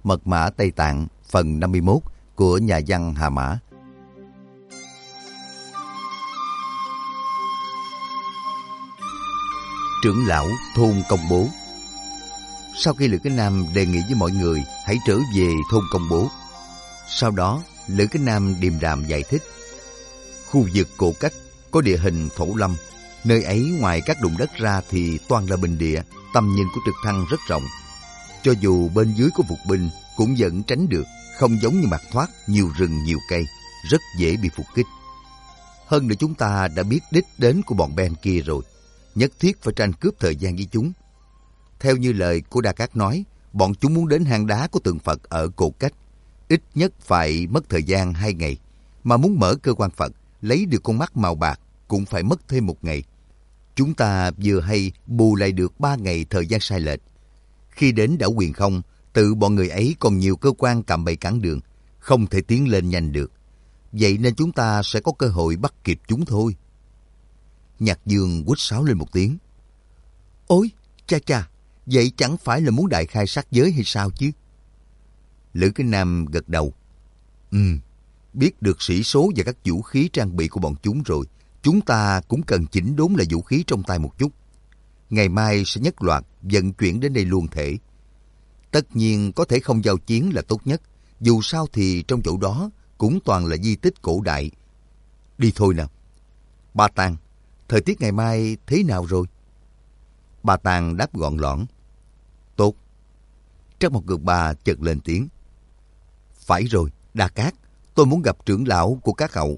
Mật mã Tây Tạng phần 51 của nhà văn Hà Mã. Trưởng lão thôn Công Bố. Sau khi Lữ Cái Nam đề nghị với mọi người hãy trở về thôn Công Bố, sau đó Lữ Cái Nam điềm đạm giải thích. Khu vực Cổ Cách có địa hình thổ lâm, nơi ấy ngoài các đụng đất ra thì toàn là bình địa, tầm nhìn của trực thăng rất rộng. Cho dù bên dưới có phục binh cũng vẫn tránh được, không giống như Mạt Thoát nhiều rừng nhiều cây, rất dễ bị phục kích. Hơn nữa chúng ta đã biết đích đến của bọn Ben kia rồi, nhất thiết phải tranh cướp thời gian với chúng. Theo như lời của Đa Cát nói, bọn chúng muốn đến hang đá của tượng Phật ở Cổ Cách, ít nhất phải mất thời gian 2 ngày, mà muốn mở cơ quan Phật, lấy được con mắt màu bạc cũng phải mất thêm 1 ngày. Chúng ta vừa hay bù lại được 3 ngày thời gian sai lệch. Khi đến đảo Huyền Không, tự bọn người ấy còn nhiều cơ quan cạm bẫy cản đường, không thể tiến lên nhanh được. Vậy nên chúng ta sẽ có cơ hội bắt kịp chúng thôi. Nhạc Dương quýt sáo lên một tiếng. Ôi, cha cha, vậy chẳng phải là muốn đại khai sát giới hay sao chứ? Lữ Cái Nam gật đầu. Biết được sĩ số và các vũ khí trang bị của bọn chúng rồi, chúng ta cũng cần chỉnh đốn lại vũ khí trong tay một chút. Ngày mai sẽ nhất loạt vận chuyển đến đây luôn thể. Tất nhiên có thể không giao chiến là tốt nhất, dù sao thì trong chỗ đó cũng toàn là di tích cổ đại. Đi thôi nào. Ba Tàng, thời tiết ngày mai thế nào rồi? Ba Tàng đáp gọn lõn. Tốt. Trắc Mộc Cường Ba chợt lên tiếng. Phải rồi, Đa Cát, tôi muốn gặp trưởng lão của các cậu.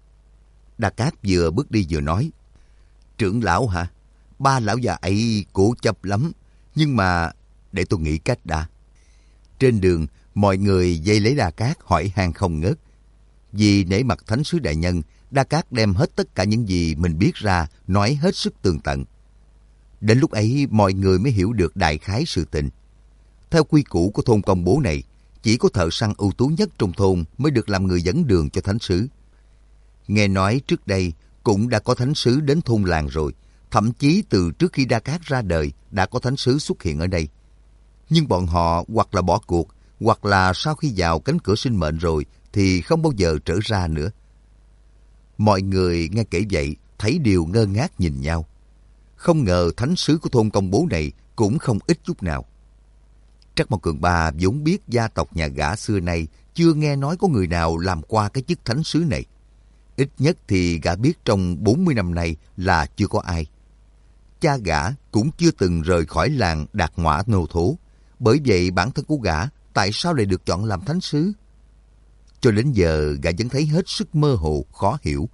Đa Cát vừa bước đi vừa nói. Trưởng lão hả? Ba lão già ấy cố chấp lắm, nhưng mà để tôi nghĩ cách đã. Trên đường, mọi người vây lấy Đa Cát hỏi han không ngớt. Vì nể mặt Thánh sứ đại nhân, Đa Cát đem hết tất cả những gì mình biết ra, nói hết sức tường tận. Đến lúc ấy, mọi người mới hiểu được đại khái sự tình. Theo quy củ của thôn Công Bố này, chỉ có thợ săn ưu tú nhất trong thôn mới được làm người dẫn đường cho thánh sứ. Nghe nói trước đây cũng đã có thánh sứ đến thôn làng rồi, thậm chí từ trước khi Đa Cát ra đời đã có thánh sứ xuất hiện ở đây. Nhưng bọn họ hoặc là bỏ cuộc, hoặc là sau khi vào cánh cửa sinh mệnh rồi thì không bao giờ trở ra nữa. Mọi người nghe kể vậy thấy đều ngơ ngác nhìn nhau. Không ngờ thánh sứ của thôn Công Bố này cũng không ít chút nào. Trắc Mộc Cường Ba vốn biết gia tộc nhà gã xưa nay chưa nghe nói có người nào làm qua cái chức thánh sứ này. Ít nhất thì gã biết trong 40 năm nay là chưa có ai. Cha gã cũng chưa từng rời khỏi làng Đạt Ngõa nô thố. Bởi vậy bản thân của gã tại sao lại được chọn làm thánh sứ? Cho đến giờ gã vẫn thấy hết sức mơ hồ, khó hiểu.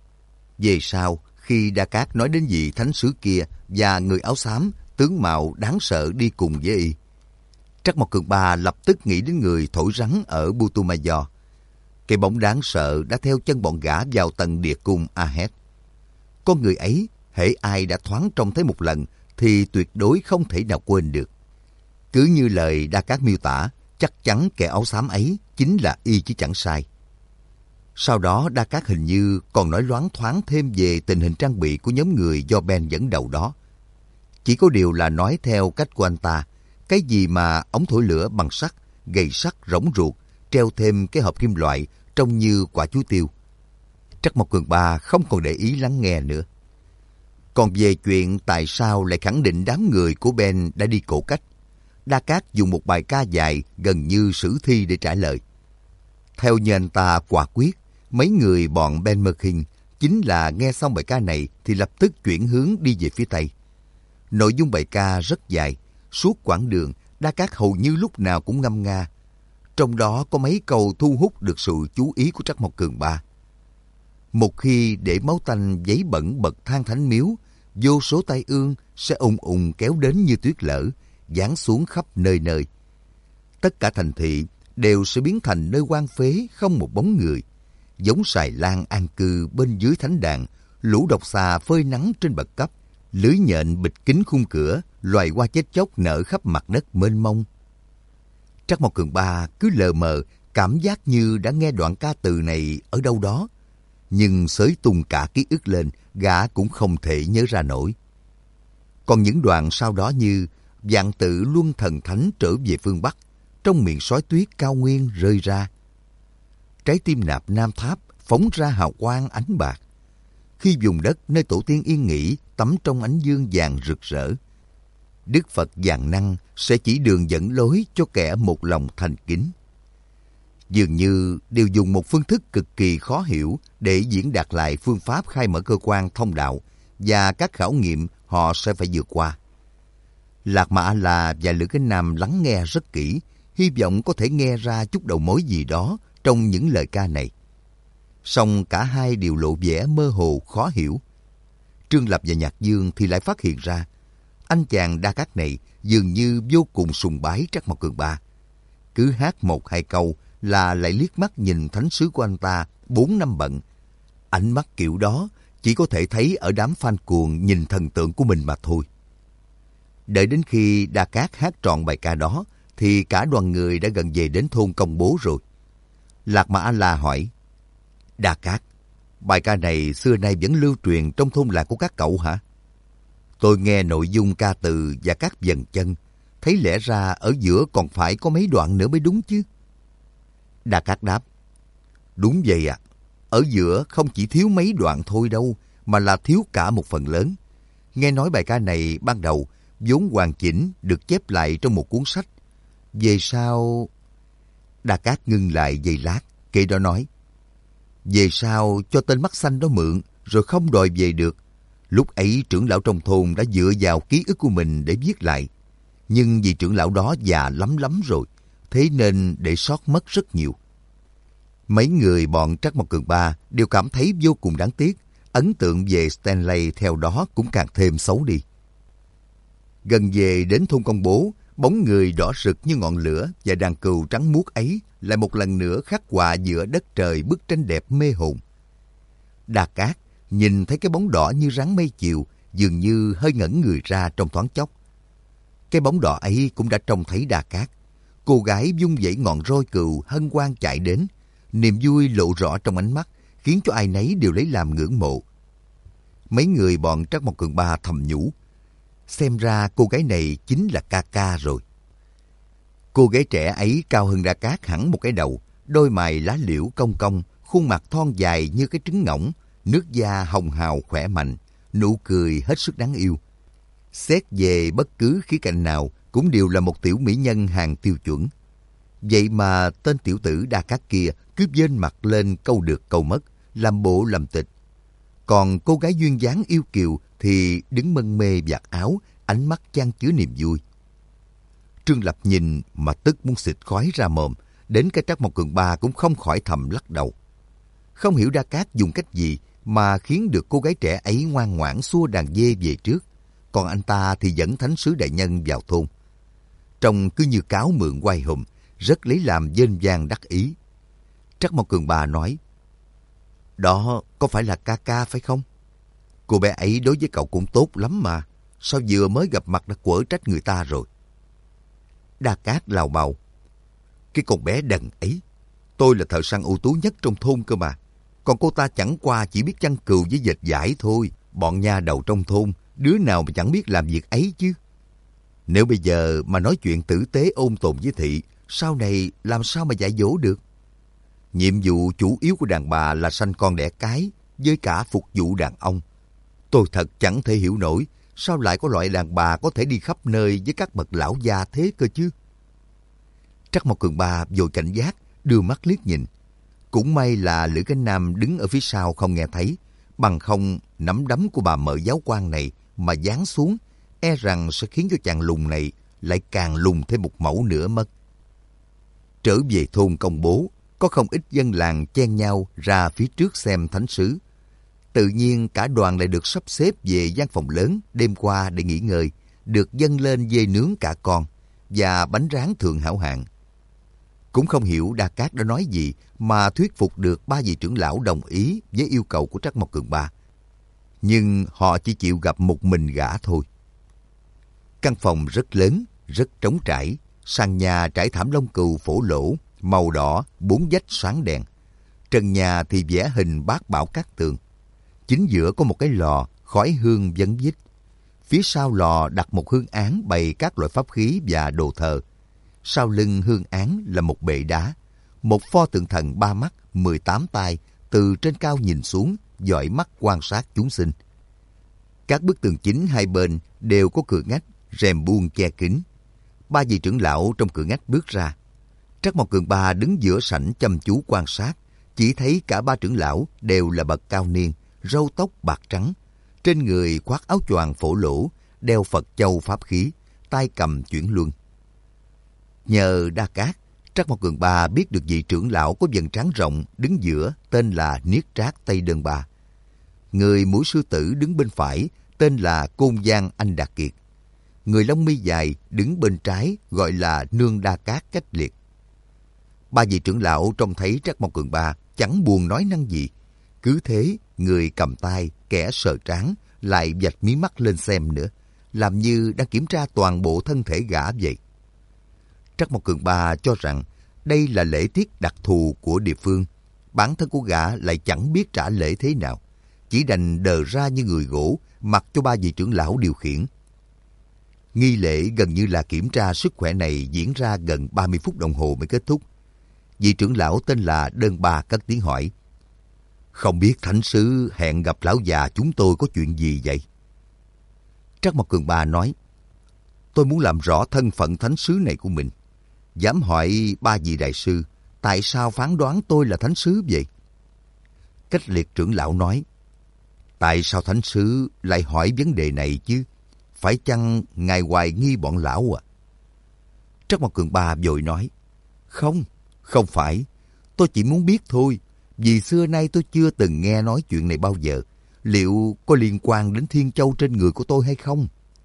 Về sau, khi Đa Cát nói đến vị thánh sứ kia và người áo xám, tướng mạo đáng sợ đi cùng với y, Trắc Mộc Cường Ba lập tức nghĩ đến người thổi rắn ở Putumayo. Cái bóng đáng sợ đã theo chân bọn gã vào tầng địa cung Ahed. Con người ấy, hễ ai đã thoáng trông thấy một lần thì tuyệt đối không thể nào quên được. Cứ như lời Đa Cát miêu tả, chắc chắn kẻ áo xám ấy chính là y chứ chẳng sai. Sau đó Đa Cát hình như còn nói loáng thoáng thêm về tình hình trang bị của nhóm người do Ben dẫn đầu đó. Chỉ có điều là nói theo cách của anh ta, cái gì mà ống thổi lửa bằng sắt, gậy sắt rỗng ruột, treo thêm cái hộp kim loại trông như quả chuối tiêu. Trắc Mộc Cường Ba không còn để ý lắng nghe nữa. Còn về chuyện tại sao lại khẳng định đám người của Ben đã đi Cổ Cách, Đa Cát dùng một bài ca dài gần như sử thi để trả lời. Theo như anh ta quả quyết, mấy người bọn Ben Merkin chính là nghe xong bài ca này thì lập tức chuyển hướng đi về phía Tây. Nội dung bài ca rất dài, suốt quãng đường Đa Cát hầu như lúc nào cũng ngâm nga. Trong đó có mấy câu thu hút được sự chú ý của Trắc Mộc Cường Ba. Một khi để máu tanh giấy bẩn bậc thang thánh miếu, vô số tai ương sẽ ùng ùng kéo đến như tuyết lở, giáng xuống khắp nơi nơi. Tất cả thành thị đều sẽ biến thành nơi hoang phế không một bóng người, giống xài lang an cư bên dưới thánh đàn, lũ độc xà phơi nắng trên bậc cấp, lưới nhện bịt kín khung cửa, loài hoa chết chóc nở khắp mặt đất mênh mông. Trắc Mộc Cường Ba cứ lờ mờ, cảm giác như đã nghe đoạn ca từ này ở đâu đó, nhưng xới tung cả ký ức lên, gã cũng không thể nhớ ra nổi. Còn những đoạn sau đó như vạn tự luân thần thánh trở về phương Bắc, trong miệng sói tuyết cao nguyên rơi ra. Trái tim nạp Nam Tháp phóng ra hào quang ánh bạc. Khi vùng đất nơi tổ tiên yên nghỉ tắm trong ánh dương vàng rực rỡ, Đức Phật vạn năng sẽ chỉ đường dẫn lối cho kẻ một lòng thành kính. Dường như đều dùng một phương thức cực kỳ khó hiểu để diễn đạt lại phương pháp khai mở cơ quan thông đạo và các khảo nghiệm họ sẽ phải vượt qua. Lạc Mà A-la và Lữ Cái Nam lắng nghe rất kỹ, hy vọng có thể nghe ra chút đầu mối gì đó trong những lời ca này. Song cả hai đều lộ vẻ mơ hồ khó hiểu. Trương Lập và Nhạc Dương thì lại phát hiện ra anh chàng Đa Cát này dường như vô cùng sùng bái Trắc Mộc Cường Ba. Cứ hát một hai câu là lại liếc mắt nhìn thánh sứ của anh ta 4 năm bận. Ánh mắt kiểu đó chỉ có thể thấy ở đám fan cuồng nhìn thần tượng của mình mà thôi. Đợi đến khi Đa Cát hát trọn bài ca đó thì cả đoàn người đã gần về đến thôn Công Bố rồi. Lạc Mà A-la hỏi: Đa Cát, bài ca này xưa nay vẫn lưu truyền trong thôn làng của các cậu hả? Tôi nghe nội dung ca từ và các vần chân, thấy lẽ ra ở giữa còn phải có mấy đoạn nữa mới đúng chứ. Đa Cát đáp: Đúng vậy ạ. Ở giữa không chỉ thiếu mấy đoạn thôi đâu, mà là thiếu cả một phần lớn. Nghe nói bài ca này ban đầu vốn hoàn chỉnh được chép lại trong một cuốn sách. Về sau... Đa Cát ngưng lại giây lát, kể đó nói: Về sau cho tên mắt xanh đó mượn, rồi không đòi về được. Lúc ấy trưởng lão trong thôn đã dựa vào ký ức của mình để viết lại. Nhưng vì trưởng lão đó già lắm rồi, thế nên để sót mất rất nhiều. Mấy người bọn Trắc Mộc Cường Ba đều cảm thấy vô cùng đáng tiếc. Ấn tượng về Stanley theo đó cũng càng thêm xấu đi. Gần về đến thôn Công Bố, bóng người đỏ rực như ngọn lửa và đàn cừu trắng muốt ấy lại một lần nữa khắc họa giữa đất trời bức tranh đẹp mê hồn. Đa Cát nhìn thấy cái bóng đỏ như rắn mây chiều, dường như hơi ngẩn người ra trong thoáng chốc. Cái bóng đỏ ấy cũng đã trông thấy Đa Cát. Cô gái vung vẩy ngọn roi cừu hân hoan chạy đến, niềm vui lộ rõ trong ánh mắt, khiến cho ai nấy đều lấy làm ngưỡng mộ. Mấy người bọn Trắc Mộc Cường Ba thầm nhủ: Xem ra cô gái này chính là Ca Ca rồi. Cô gái trẻ ấy cao hơn Đa Cát hẳn một cái đầu, đôi mày lá liễu cong cong, khuôn mặt thon dài như cái trứng ngỗng, nước da hồng hào khỏe mạnh, nụ cười hết sức đáng yêu. Xét về bất cứ khía cạnh nào cũng đều là một tiểu mỹ nhân hàng tiêu chuẩn. Vậy mà tên tiểu tử Đa Cát kia cứ vênh mặt lên câu được câu mất, làm bộ làm tịch. Còn cô gái duyên dáng yêu kiều thì đứng mân mê vạt áo, ánh mắt chan chứa niềm vui. Trương Lập nhìn mà tức muốn xịt khói ra mồm, đến cái Trắc Mộc Cường Ba cũng không khỏi thầm lắc đầu. Không hiểu Đa Cát dùng cách gì mà khiến được cô gái trẻ ấy ngoan ngoãn xua đàn dê về trước, còn anh ta thì dẫn thánh sứ đại nhân vào thôn. Trông cứ như cáo mượn oai hùng, rất lấy làm vênh vang đắc ý. Trắc Mộc Cường Ba nói: Đó có phải là Ca Ca phải không? Cô bé ấy đối với cậu cũng tốt lắm mà, sao vừa mới gặp mặt đã quở trách người ta rồi? Đa Cát lào bào: Cái con bé đần ấy, tôi là thợ săn ưu tú nhất trong thôn cơ mà. Còn cô ta chẳng qua chỉ biết chăn cừu với dệt vải thôi. Bọn nha đầu trong thôn, đứa nào mà chẳng biết làm việc ấy chứ. Nếu bây giờ mà nói chuyện tử tế ôn tồn với thị, sau này làm sao mà dạy dỗ được? Nhiệm vụ chủ yếu của đàn bà là sanh con đẻ cái, với cả phục vụ đàn ông. Tôi thật chẳng thể hiểu nổi, sao lại có loại đàn bà có thể đi khắp nơi với các bậc lão già thế cơ chứ? Trắc Mộc Cường Ba vội cảnh giác, đưa mắt liếc nhìn. Cũng may là Lữ Cái Nam đứng ở phía sau không nghe thấy, bằng không nắm đấm của bà mợ giáo quan này mà giáng xuống, e rằng sẽ khiến cho chàng lùn này lại càng lùn thêm một mẫu nữa mất. Trở về thôn Công Bố, có không ít dân làng chen nhau ra phía trước xem thánh sứ. Tự nhiên cả đoàn lại được sắp xếp về gian phòng lớn đêm qua để nghỉ ngơi, được dâng lên dê nướng cả con và bánh rán thượng hảo hạng. Cũng không hiểu Đa Cát đã nói gì mà thuyết phục được ba vị trưởng lão đồng ý với yêu cầu của Trắc Mộc Cường Ba. Nhưng họ chỉ chịu gặp một mình gã thôi. Căn phòng rất lớn, rất trống trải, sàn nhà trải thảm lông cừu phổ lỗ, màu đỏ, 4 vách sáng đèn. Trần nhà thì vẽ hình bát bảo cát tường. Chính giữa có một cái lò, khói hương vấn vít. Phía sau lò đặt một hương án bày các loại pháp khí và đồ thờ. sau lưng hương án là một bệ đá, một pho tượng thần 3 mắt, 18 tay, từ trên cao nhìn xuống, dõi mắt quan sát chúng sinh. Các bức tường chính hai bên đều có cửa ngách, rèm buông che kín. 3 vị trưởng lão trong cửa ngách bước ra. Trắc Mộc Cường Ba đứng giữa sảnh chăm chú quan sát, chỉ thấy cả 3 trưởng lão đều là bậc cao niên, râu tóc bạc trắng, trên người khoác áo choàng phổ lỗ, đeo Phật châu pháp khí, tay cầm chuyển luân. Nhờ Đa Cát, Trắc Mộc Cường Ba biết được vị trưởng lão có vầng trán rộng đứng giữa tên là Niết Trác Tây Đơn Ba. Người mũi sư tử đứng bên phải tên là Côn Giang Anh Đạt Kiệt. Người lông mi dài đứng bên trái gọi là Nương Đa Cát Cách Liệt. 3 vị trưởng lão trông thấy Trắc Mộc Cường Ba chẳng buồn nói năng gì. Cứ thế, người cầm tay, kẻ sờ trán, lại vạch mí mắt lên xem nữa, làm như đang kiểm tra toàn bộ thân thể gã vậy. Trắc Mộc Cường Ba cho rằng đây là lễ tiết đặc thù của địa phương. Bản thân của gã lại chẳng biết trả lễ thế nào, chỉ đành đờ ra như người gỗ, mặc cho 3 vị trưởng lão điều khiển. Nghi lễ gần như là kiểm tra sức khỏe này diễn ra gần 30 phút đồng hồ mới kết thúc. Vị trưởng lão tên là Đơn Ba cất tiếng hỏi: "Không biết thánh sứ hẹn gặp lão già chúng tôi có chuyện gì vậy?" Trắc Mộc Cường Ba nói: "Tôi muốn làm rõ thân phận thánh sứ này của mình. Dám hỏi 3 vị đại sư, tại sao phán đoán tôi là thánh sứ vậy?" Cách Liệt trưởng lão nói: "Tại sao thánh sứ lại hỏi vấn đề này chứ? Phải chăng ngài hoài nghi bọn lão à?" Trắc Mộc Cường Ba vội nói: Không phải. Tôi chỉ muốn biết thôi. Vì xưa nay tôi chưa từng nghe nói chuyện này bao giờ. Liệu có liên quan đến Thiên Châu trên người của tôi hay không?"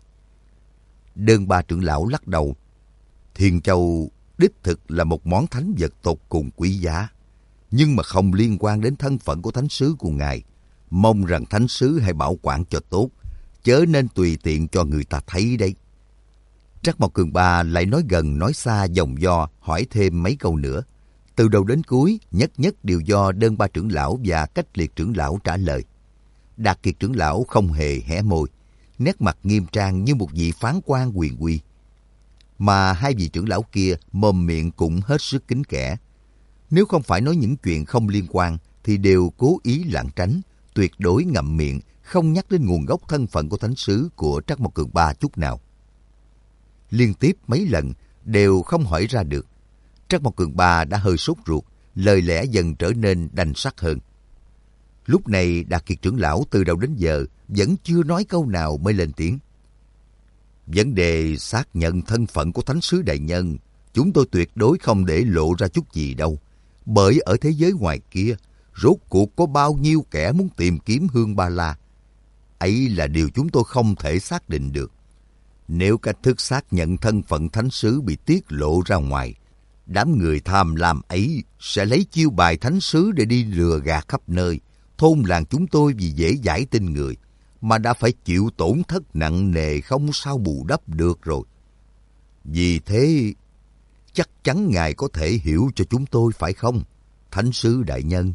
Đơn Ba trưởng lão lắc đầu: "Thiên Châu đích thực là một món thánh vật tột cùng quý giá, nhưng mà không liên quan đến thân phận của thánh sứ của ngài. Mong rằng thánh sứ hãy bảo quản cho tốt, chớ nên tùy tiện cho người ta thấy đấy." Trắc Mộc Cường Ba lại nói gần nói xa vòng vo, hỏi thêm mấy câu nữa. Từ đầu đến cuối, nhất đều do Đơn Ba trưởng lão và Cách Liệt trưởng lão trả lời. Đạt Kiệt trưởng lão không hề hé môi, nét mặt nghiêm trang như một vị phán quan quyền uy. Mà 2 vị trưởng lão kia mồm miệng cũng hết sức kín kẽ. Nếu không phải nói những chuyện không liên quan, thì đều cố ý lảng tránh, tuyệt đối ngậm miệng, không nhắc đến nguồn gốc thân phận của thánh sứ của Trắc Mộc Cường Ba chút nào. Liên tiếp mấy lần đều không hỏi ra được. Trắc Mộc Cường Ba đã hơi sốt ruột, lời lẽ dần trở nên đanh sắc hơn. Lúc này Đạt Kiệt trưởng lão từ đầu đến giờ vẫn chưa nói câu nào mới lên tiếng: "Vấn đề xác nhận thân phận của thánh sứ đại nhân, chúng tôi tuyệt đối không để lộ ra chút gì đâu. Bởi ở thế giới ngoài kia, rốt cuộc có bao nhiêu kẻ muốn tìm kiếm Hương Ba La. Ấy là điều chúng tôi không thể xác định được. Nếu cách thức xác nhận thân phận thánh sứ bị tiết lộ ra ngoài, đám người tham lam ấy sẽ lấy chiêu bài thánh sứ để đi lừa gạt khắp nơi. Thôn làng chúng tôi vì dễ dãi tin người, mà đã phải chịu tổn thất nặng nề không sao bù đắp được rồi. Vì thế, chắc chắn ngài có thể hiểu cho chúng tôi phải không, thánh sứ đại nhân?"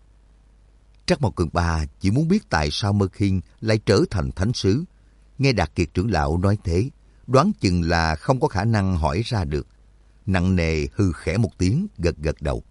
Trắc Mộc Cường Ba chỉ muốn biết tại sao Mơ Khiên lại trở thành thánh sứ. Nghe Đạt Kiệt trưởng lão nói thế, đoán chừng là không có khả năng hỏi ra được. Nặng nề hư khẽ một tiếng, gật đầu.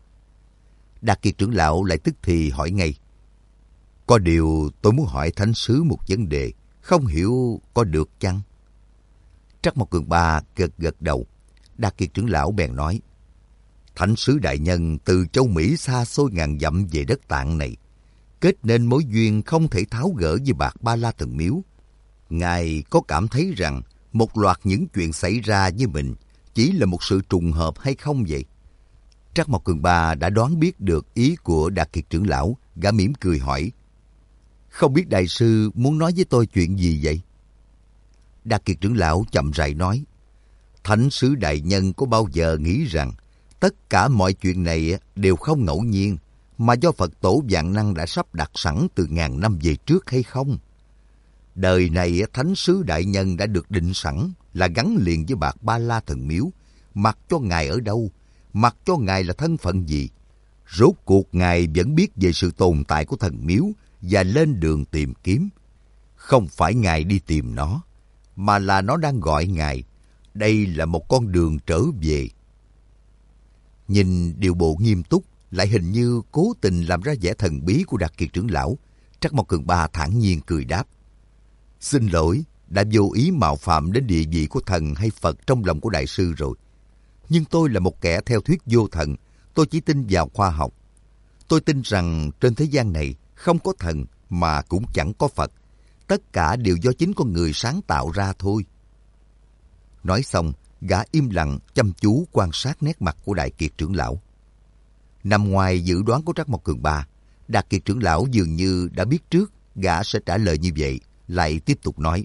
Đạt Kiệt trưởng lão lại tức thì hỏi ngay: "Có điều tôi muốn hỏi thánh sứ một vấn đề, không hiểu có được chăng?" Trắc Mộc Cường Ba gật đầu. Đạt Kiệt trưởng lão bèn nói: "Thánh sứ đại nhân từ châu Mỹ xa xôi ngàn dặm về đất Tạng này, kết nên mối duyên không thể tháo gỡ với Bạc Ba La Thần Miếu. Ngài có cảm thấy rằng một loạt những chuyện xảy ra với mình chỉ là một sự trùng hợp hay không vậy?" Trắc Mộc Cường Ba đã đoán biết được ý của Đạt Kiệt trưởng lão, gã mỉm cười hỏi: "Không biết đại sư muốn nói với tôi chuyện gì vậy?" Đạt Kiệt trưởng lão chậm rãi nói: "Thánh sứ đại nhân có bao giờ nghĩ rằng tất cả mọi chuyện này đều không ngẫu nhiên, mà do Phật tổ vạn năng đã sắp đặt sẵn từ ngàn năm về trước hay không? Đời này thánh sứ đại nhân đã được định sẵn là gắn liền với Bạc Ba La Thần Miếu, mặc cho ngài ở đâu, mặc cho ngài là thân phận gì. Rốt cuộc ngài vẫn biết về sự tồn tại của thần miếu và lên đường tìm kiếm. Không phải ngài đi tìm nó, mà là nó đang gọi ngài. Đây là một con đường trở về, Nhìn điệu bộ nghiêm túc, lại hình như cố tình làm ra vẻ thần bí của Đạt Kiệt trưởng lão, Trắc Mộc Cường Ba thản nhiên cười đáp: xin lỗi, đã vô ý mạo phạm đến địa vị của thần hay Phật trong lòng của đại sư rồi. Nhưng tôi là một kẻ theo thuyết vô thần, tôi chỉ tin vào khoa học. Tôi tin rằng trên thế gian này không có thần mà cũng chẳng có Phật. Tất cả đều do chính con người sáng tạo ra thôi. Nói xong, gã im lặng chăm chú quan sát nét mặt của Đại Kiệt trưởng lão. Nằm ngoài dự đoán của Trắc Mộc Cường Ba, Đại Kiệt trưởng lão dường như đã biết trước gã sẽ trả lời như vậy, lại tiếp tục nói: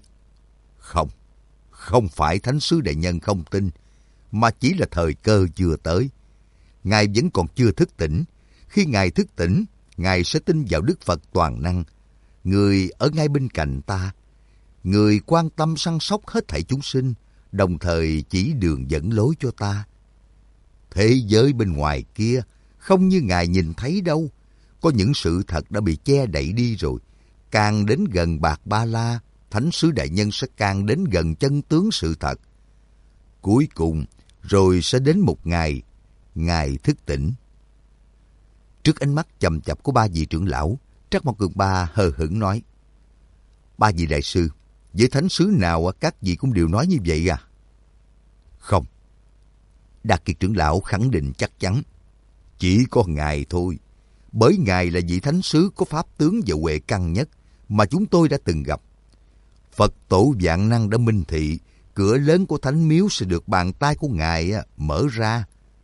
Không phải Thánh sứ đại nhân không tin, mà chỉ là thời cơ chưa tới. Ngài vẫn còn chưa thức tỉnh. Khi Ngài thức tỉnh, Ngài sẽ tin vào Đức Phật toàn năng. Người ở ngay bên cạnh ta. Người quan tâm săn sóc hết thảy chúng sinh, đồng thời chỉ đường dẫn lối cho ta. Thế giới bên ngoài kia không như Ngài nhìn thấy đâu. Có những sự thật đã bị che đậy đi rồi. Càng đến gần Bạc Ba La, Thánh sứ đại nhân sẽ càng đến gần chân tướng sự thật. Cuối cùng, rồi sẽ đến một ngày, Ngài thức tỉnh. Trước ánh mắt chầm chập của ba vị trưởng lão, Trắc Mộc Cường Ba hờ hững nói: ba vị đại sư, với thánh sứ nào các vị cũng đều nói như vậy à? Không. Đạt Kiệt trưởng lão khẳng định chắc chắn: chỉ có Ngài thôi. Bởi Ngài là vị thánh sứ có pháp tướng và huệ căn nhất mà chúng tôi đã từng gặp. Phật tổ vạn năng đã minh thị, cửa lớn của thánh miếu sẽ được bàn tay của Ngài mở ra.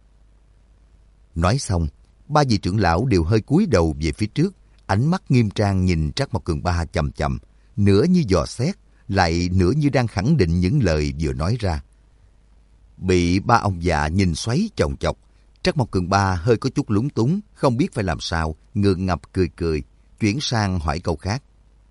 Nói xong, ba vị trưởng lão đều hơi cúi đầu về phía trước, ánh mắt nghiêm trang nhìn Trắc Mộc Cường Ba chằm chằm, nửa như dò xét, lại nửa như đang khẳng định những lời vừa nói ra. Bị ba ông già nhìn xoáy chòng chọc, Trắc Mộc Cường Ba hơi có chút lúng túng, không biết phải làm sao, ngượng ngập cười cười, chuyển sang hỏi câu khác.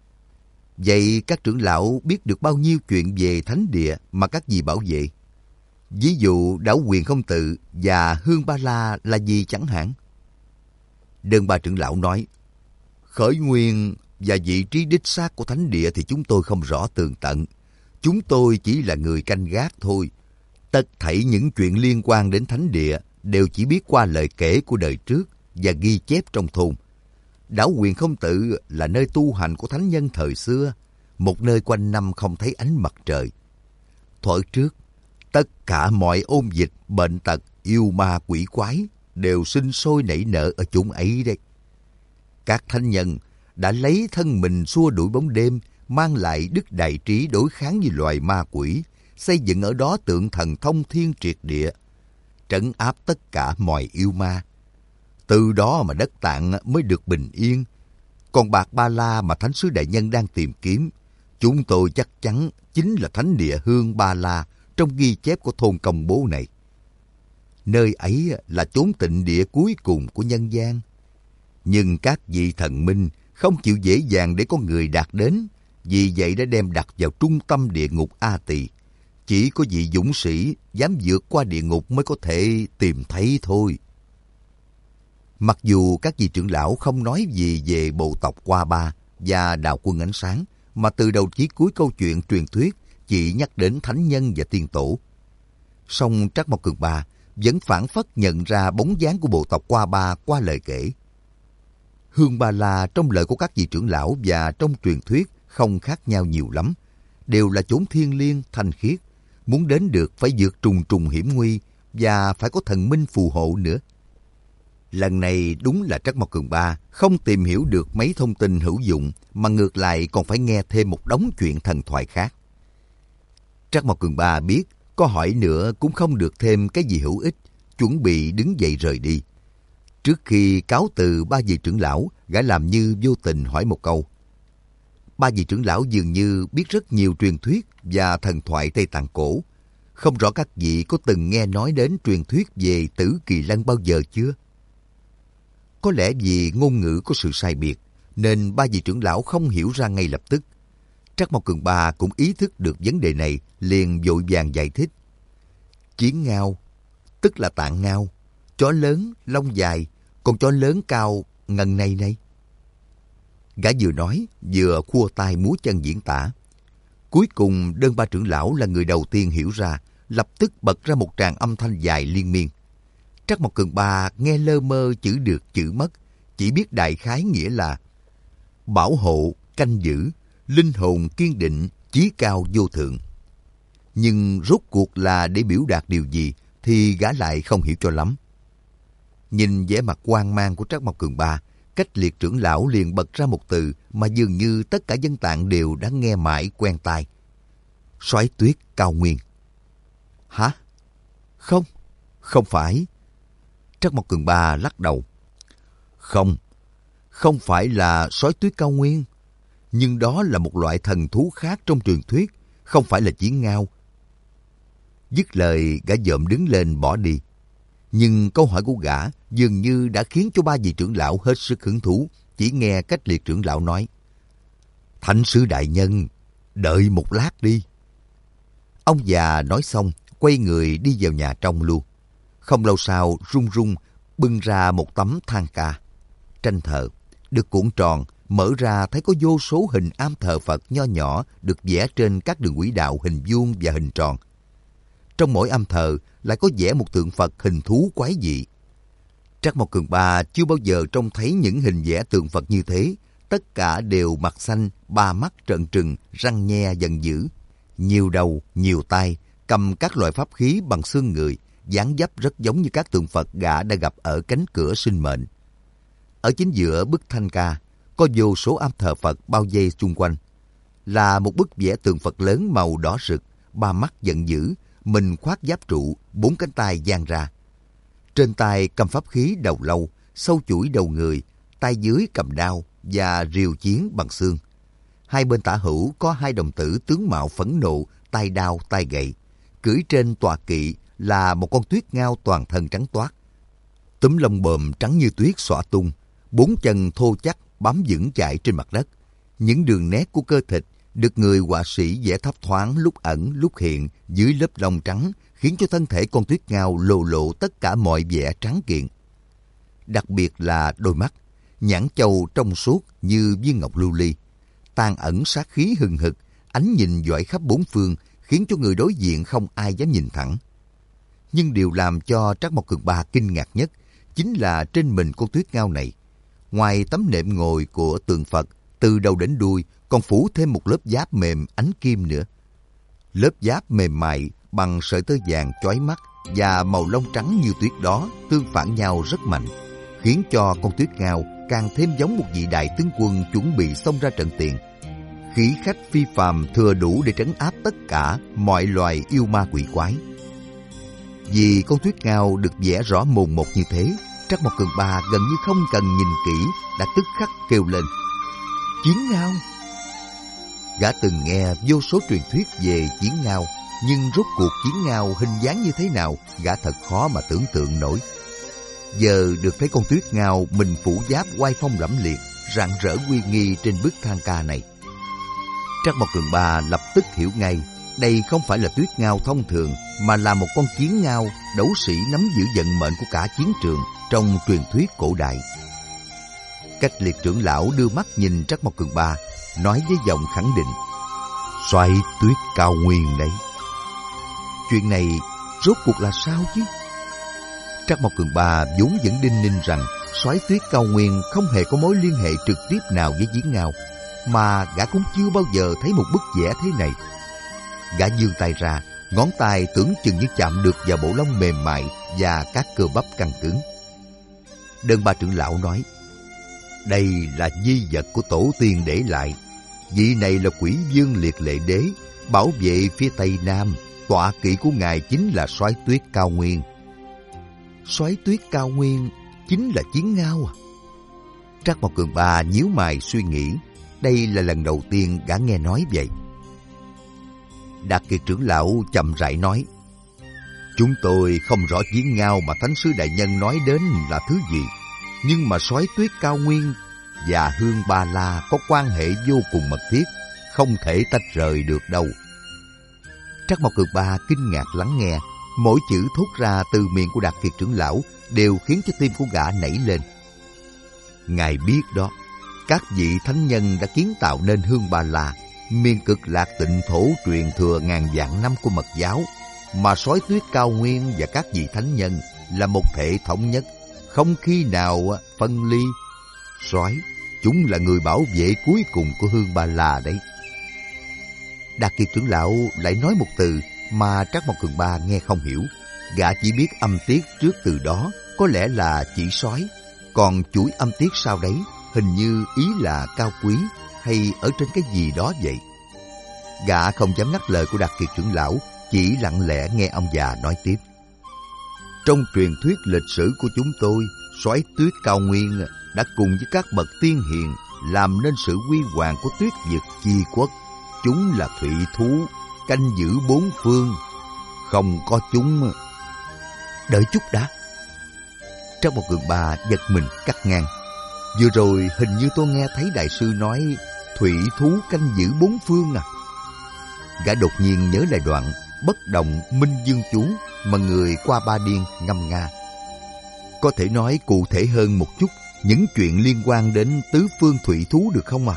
Vậy các trưởng lão biết được bao nhiêu chuyện về thánh địa mà các vị bảo vệ? Ví dụ Đảo Huyền Không Tự và Hương Ba La là gì chẳng hạn? Đơn Ba trưởng lão nói: khởi nguyên và vị trí đích xác của thánh địa thì chúng tôi không rõ tường tận. Chúng tôi chỉ là người canh gác thôi. Tất thảy những chuyện liên quan đến thánh địa đều chỉ biết qua lời kể của đời trước và ghi chép trong thôn. Đảo Huyền Không Tự là nơi tu hành của thánh nhân thời xưa, một nơi quanh năm không thấy ánh mặt trời. Thuở trước, tất cả mọi ôn dịch, bệnh tật, yêu ma quỷ quái đều sinh sôi nảy nở ở chốn ấy đấy. Các thánh nhân đã lấy thân mình xua đuổi bóng đêm, mang lại đức đại trí đối kháng với loài ma quỷ, xây dựng ở đó tượng thần thông thiên triệt địa, trấn áp tất cả mọi yêu ma. Từ đó mà đất Tạng mới được bình yên. Còn Bạc Ba La mà Thánh sứ đại nhân đang tìm kiếm, chúng tôi chắc chắn chính là thánh địa Hương Ba La trong ghi chép của thôn Công Bố này. Nơi ấy là chốn tịnh địa cuối cùng của nhân gian. Nhưng các vị thần minh không chịu dễ dàng để có người đạt đến, vì vậy đã đem đặt vào trung tâm địa ngục A Tỳ. Chỉ có vị dũng sĩ dám vượt qua địa ngục mới có thể tìm thấy thôi. Mặc dù các vị trưởng lão không nói gì về bộ tộc Qua Ba và đạo quân ánh sáng, mà từ đầu chí cuối câu chuyện truyền thuyết chỉ nhắc đến thánh nhân và tiên tổ, song Trắc Mộc Cường Ba vẫn phảng phất nhận ra bóng dáng của bộ tộc Qua Ba qua lời kể. Hương Ba La trong lời của các vị trưởng lão và trong truyền thuyết không khác nhau nhiều lắm, đều là chốn thiêng liêng thanh khiết, muốn đến được phải vượt trùng trùng hiểm nguy và phải có thần minh phù hộ nữa. Lần này đúng là Trắc Mộc Cường Ba không tìm hiểu được mấy thông tin hữu dụng, mà ngược lại còn phải nghe thêm một đống chuyện thần thoại khác. Trắc Mộc Cường Ba biết có hỏi nữa cũng không được thêm cái gì hữu ích, chuẩn bị đứng dậy rời đi. Trước khi cáo từ ba vị trưởng lão, gã làm như vô tình hỏi một câu. Ba vị trưởng lão dường như biết rất nhiều truyền thuyết và thần thoại Tây Tạng cổ. Không rõ các vị có từng nghe nói đến truyền thuyết về Tử Kỳ Lân bao giờ chưa? Có lẽ vì ngôn ngữ có sự sai biệt, nên ba vị trưởng lão không hiểu ra ngay lập tức. Trắc Mộc Cường Ba cũng ý thức được vấn đề này, liền vội vàng giải thích. Chiến ngao, tức là tạng ngao, chó lớn, lông dài, con chó lớn cao ngần này này. Gã vừa nói, vừa khua tay múa chân diễn tả. Cuối cùng Đơn Ba trưởng lão là người đầu tiên hiểu ra, lập tức bật ra một tràng âm thanh dài liên miên. Trắc Mộc Cường Ba nghe lơ mơ chữ được chữ mất, chỉ biết đại khái nghĩa là bảo hộ, canh giữ, linh hồn kiên định, chí cao vô thượng. Nhưng rốt cuộc là để biểu đạt điều gì thì gã lại không hiểu cho lắm. Nhìn vẻ mặt hoang mang của Trắc Mộc Cường Ba, Cách Liệt trưởng lão liền bật ra một từ mà dường như tất cả dân Tạng đều đã nghe mãi quen tai. Soái Tuyết Cao Nguyên. Hả? Không, không phải. Trắc Mộc Cường Ba lắc đầu. Không phải là Soái Tuyết Cao Nguyên. Nhưng đó là một loại thần thú khác trong truyền thuyết, không phải là Chiến Ngao. Dứt lời, gã dợm đứng lên bỏ đi. Nhưng câu hỏi của gã dường như đã khiến cho ba vị trưởng lão hết sức hứng thú. Chỉ nghe Cách Liệt trưởng lão nói: Thánh sứ đại nhân, đợi một lát đi. Ông già nói xong, quay người đi vào nhà trong luôn. Không lâu sau, run run bưng ra một tấm than ca. Tranh thờ, được cuộn tròn, mở ra thấy có vô số hình am thờ Phật nho nhỏ được vẽ trên các đường quỹ đạo hình vuông và hình tròn. Trong mỗi am thờ lại có vẽ một tượng Phật hình thú quái dị. Trắc Mộc Cường Ba chưa bao giờ trông thấy những hình vẽ tượng Phật như thế. Tất cả đều mặt xanh, ba mắt trợn trừng, răng nhe giận dữ. Nhiều đầu, nhiều tay, cầm các loại pháp khí bằng xương người, dáng dấp rất giống như các tượng Phật gã đã gặp ở cánh cửa sinh mệnh. Ở chính giữa bức thanh ca, có vô số am thờ Phật bao vây xung quanh. Là một bức vẽ tượng Phật lớn màu đỏ rực, ba mắt giận dữ, mình khoác giáp trụ, bốn cánh tay dang ra. Trên tay cầm pháp khí đầu lâu, sâu chuỗi đầu người, tay dưới cầm đao và rìu chiến bằng xương. Hai bên tả hữu có hai đồng tử tướng mạo phẫn nộ, tay đao tay gậy. Cưỡi trên tọa kỵ là một con tuyết ngao toàn thân trắng toát. Túm lông bờm trắng như tuyết xõa tung, bốn chân thô chắc bám vững chạy trên mặt đất. Những đường nét của cơ thịt được người họa sĩ vẽ thấp thoáng lúc ẩn lúc hiện dưới lớp lông trắng, khiến cho thân thể con tuyết ngao lộ lộ tất cả mọi vẻ trắng kiện. Đặc biệt là đôi mắt, nhãn châu trong suốt như viên ngọc lưu ly, tàn ẩn sát khí hừng hực, ánh nhìn dõi khắp bốn phương, khiến cho người đối diện không ai dám nhìn thẳng. Nhưng điều làm cho Trắc Mộc Cường Ba kinh ngạc nhất chính là trên mình con tuyết ngao này, ngoài tấm nệm ngồi của tượng Phật, từ đầu đến đuôi còn phủ thêm một lớp giáp mềm ánh kim nữa. Lớp giáp mềm mại bằng sợi tơ vàng chói mắt và màu lông trắng như tuyết đó tương phản nhau rất mạnh, khiến cho con tuyết ngao càng thêm giống một vị đại tướng quân chuẩn bị xông ra trận tiền. Khí khách phi phàm thừa đủ để trấn áp tất cả mọi loài yêu ma quỷ quái. Vì con tuyết ngao được vẽ rõ mồn một như thế, Trắc Mộc Cường Ba gần như không cần nhìn kỹ đã tức khắc kêu lên: Chiến Ngao! Gã từng nghe vô số truyền thuyết về Chiến Ngao, nhưng rốt cuộc Chiến Ngao hình dáng như thế nào gã thật khó mà tưởng tượng nổi. Giờ được thấy con tuyết ngao mình phủ giáp oai phong lẫm liệt, rạng rỡ uy nghi trên bức than ca này. Trắc Mộc Cường Ba lập tức hiểu ngay, đây không phải là tuyết ngao thông thường, mà là một con chiến ngao, đấu sĩ nắm giữ vận mệnh của cả chiến trường trong truyền thuyết cổ đại. Cách Liệt trưởng lão đưa mắt nhìn Trắc Mộc Cường Ba, nói với giọng khẳng định: Soái Tuyết Cao Nguyên đấy. Chuyện này rốt cuộc là sao chứ? Trắc Mộc Cường Ba vốn vẫn đinh ninh rằng Soái Tuyết Cao Nguyên không hề có mối liên hệ trực tiếp nào với Chiến Ngao, mà gã cũng chưa bao giờ thấy một bức vẽ thế này. Gã giương tay ra, ngón tay tưởng chừng như chạm được vào bộ lông mềm mại và các cơ bắp căng cứng. Đơn Ba trưởng lão nói: Đây là di vật của tổ tiên để lại. Vị này là Quỷ Vương Liệt Lệ Đế, bảo vệ phía Tây Nam. Tọa kỵ của ngài chính là Soái Tuyết Cao Nguyên. Soái Tuyết Cao Nguyên chính là Chiến Ngao à? Trắc Mộc Cường Ba nhíu mày suy nghĩ. Đây là lần đầu tiên gã nghe nói vậy. Đạt Kiệt trưởng lão chậm rãi nói: Chúng tôi không rõ Chiến Ngao mà Thánh sứ đại nhân nói đến là thứ gì, nhưng mà Soái Tuyết Cao Nguyên và Hương Ba La có quan hệ vô cùng mật thiết, không thể tách rời được đâu. Trắc Mộc Cường Ba kinh ngạc lắng nghe, mỗi chữ thốt ra từ miệng của Đạt Kiệt trưởng lão đều khiến cho tim của gã nảy lên. Ngài biết đó, các vị thánh nhân đã kiến tạo nên Hương Ba La, miền cực lạc tịnh thổ truyền thừa ngàn vạn năm của Mật giáo, mà Soái Tuyết Cao Nguyên và các vị thánh nhân là một thể thống nhất, không khi nào phân ly. Soái, chúng là người bảo vệ cuối cùng của Hương Ba La đấy. Đạt Kiệt trưởng lão lại nói một từ mà Trác Mộc Cường Ba nghe không hiểu. Gã chỉ biết âm tiết trước từ đó có lẽ là chỉ soái, còn chuỗi âm tiết sau đấy hình như ý là cao quý hay ở trên cái gì đó vậy. Gã không dám ngắt lời của Đạt Kiệt trưởng lão, chỉ lặng lẽ nghe ông già nói tiếp. Trong truyền thuyết lịch sử của chúng tôi, soái Tuyết Cao Nguyên đã cùng với các bậc tiên hiền làm nên sự huy hoàng của Tuyết Vực Chi Quốc. Chúng là thủy thú, canh giữ bốn phương. Không có chúng... Đợi chút đã. Trác Mộc Cường Ba giật mình cắt ngang. Vừa rồi hình như tôi nghe thấy đại sư nói thủy thú canh giữ bốn phương à. Gã đột nhiên nhớ lại đoạn Bất Động Minh Dương chú mà người Qua Ba Điên ngâm nga. Có thể nói cụ thể hơn một chút những chuyện liên quan đến tứ phương thủy thú được không à?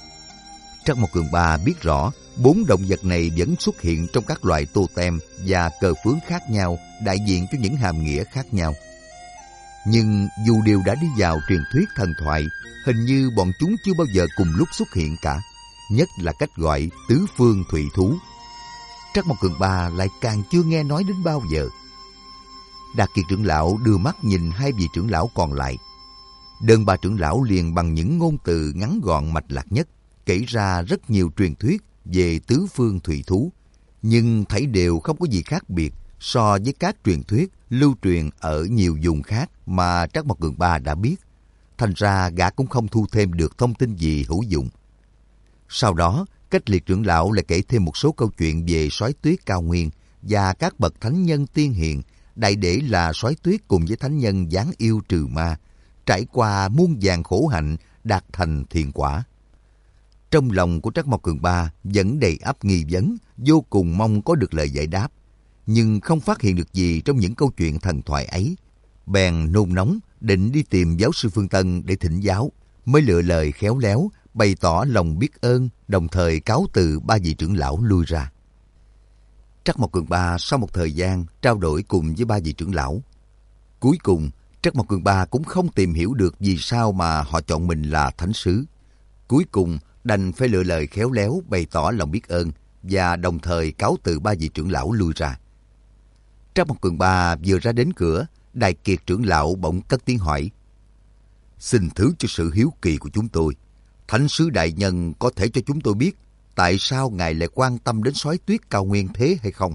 Trác Mộc Cường Ba biết rõ 4 động vật này vẫn xuất hiện trong các loại totem và cờ phướng khác nhau, đại diện cho những hàm nghĩa khác nhau. Nhưng dù đều đã đi vào truyền thuyết thần thoại, hình như bọn chúng chưa bao giờ cùng lúc xuất hiện cả, nhất là cách gọi tứ phương thủy thú. Trác Mộc Cường Ba lại càng chưa nghe nói đến bao giờ. Đạt Kiệt trưởng lão đưa mắt nhìn hai vị trưởng lão còn lại. Đơn Ba trưởng lão liền bằng những ngôn từ ngắn gọn mạch lạc nhất kể ra rất nhiều truyền thuyết về tứ phương thủy thú, nhưng thấy đều không có gì khác biệt so với các truyền thuyết lưu truyền ở nhiều vùng khác mà Trác Mộc Cường Ba đã biết. Thành ra gã cũng không thu thêm được thông tin gì hữu dụng. Sau đó, Cách Liệt trưởng lão lại kể thêm một số câu chuyện về soái Tuyết Cao Nguyên và các bậc thánh nhân tiên hiền, đại để là soái Tuyết cùng với thánh nhân giáng yêu trừ ma, trải qua muôn vàn khổ hạnh đạt thành thiền quả. Trong lòng của Trác Mộc Cường Ba vẫn đầy ắp nghi vấn, vô cùng mong có được lời giải đáp, nhưng không phát hiện được gì trong những câu chuyện thần thoại ấy. Bèn nôn nóng định đi tìm giáo sư Phương Tân để thỉnh giáo, mới lựa lời khéo léo bày tỏ lòng biết ơn, đồng thời cáo từ ba vị trưởng lão lui ra. Trác Mộc Cường Ba sau một thời gian trao đổi cùng với ba vị trưởng lão, cuối cùng Trác Mộc Cường Ba cũng không tìm hiểu được vì sao mà họ chọn mình là thánh sứ. Cuối cùng đành phải lựa lời khéo léo bày tỏ lòng biết ơn và đồng thời cáo từ ba vị trưởng lão lui ra. Trác Mộc Cường Ba vừa ra đến cửa, Đại Kiệt trưởng lão bỗng cất tiếng hỏi: "Xin thứ cho sự hiếu kỳ của chúng tôi, thánh sứ đại nhân có thể cho chúng tôi biết tại sao ngài lại quan tâm đến soái Tuyết Cao Nguyên thế hay không?"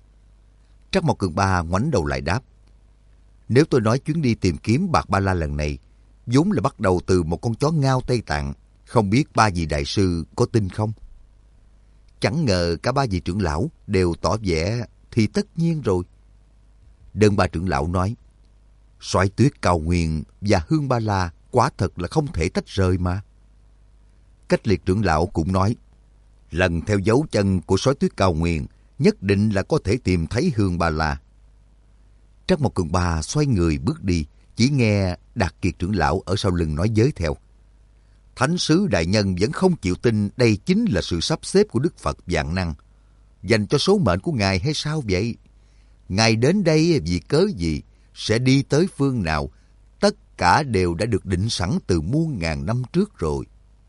Trác Mộc Cường Ba ngoảnh đầu lại đáp: "Nếu tôi nói chuyến đi tìm kiếm Bạc Ba La lần này vốn là bắt đầu từ một con chó ngao Tây Tạng, không biết ba vị đại sư có tin không?" Chẳng ngờ cả ba vị trưởng lão đều tỏ vẻ thì tất nhiên rồi. Đơn Ba trưởng lão nói: "Soái Tuyết Cao Nguyên và Hương Ba La quả thật là không thể tách rời mà." Cách Liệt trưởng lão cũng nói: "Lần theo dấu chân của soái Tuyết Cao Nguyên, nhất định là có thể tìm thấy Hương Ba La." Trác Mộc Cường Ba xoay người bước đi, chỉ nghe Đạt Kiệt trưởng lão ở sau lưng nói giới theo: "Thánh sứ đại nhân vẫn không chịu tin đây chính là sự sắp xếp của Đức Phật vạn năng, dành cho số mệnh của ngài hay sao vậy? Ngài đến đây vì cớ gì, sẽ đi tới phương nào, tất cả đều đã được định sẵn từ muôn ngàn năm trước rồi."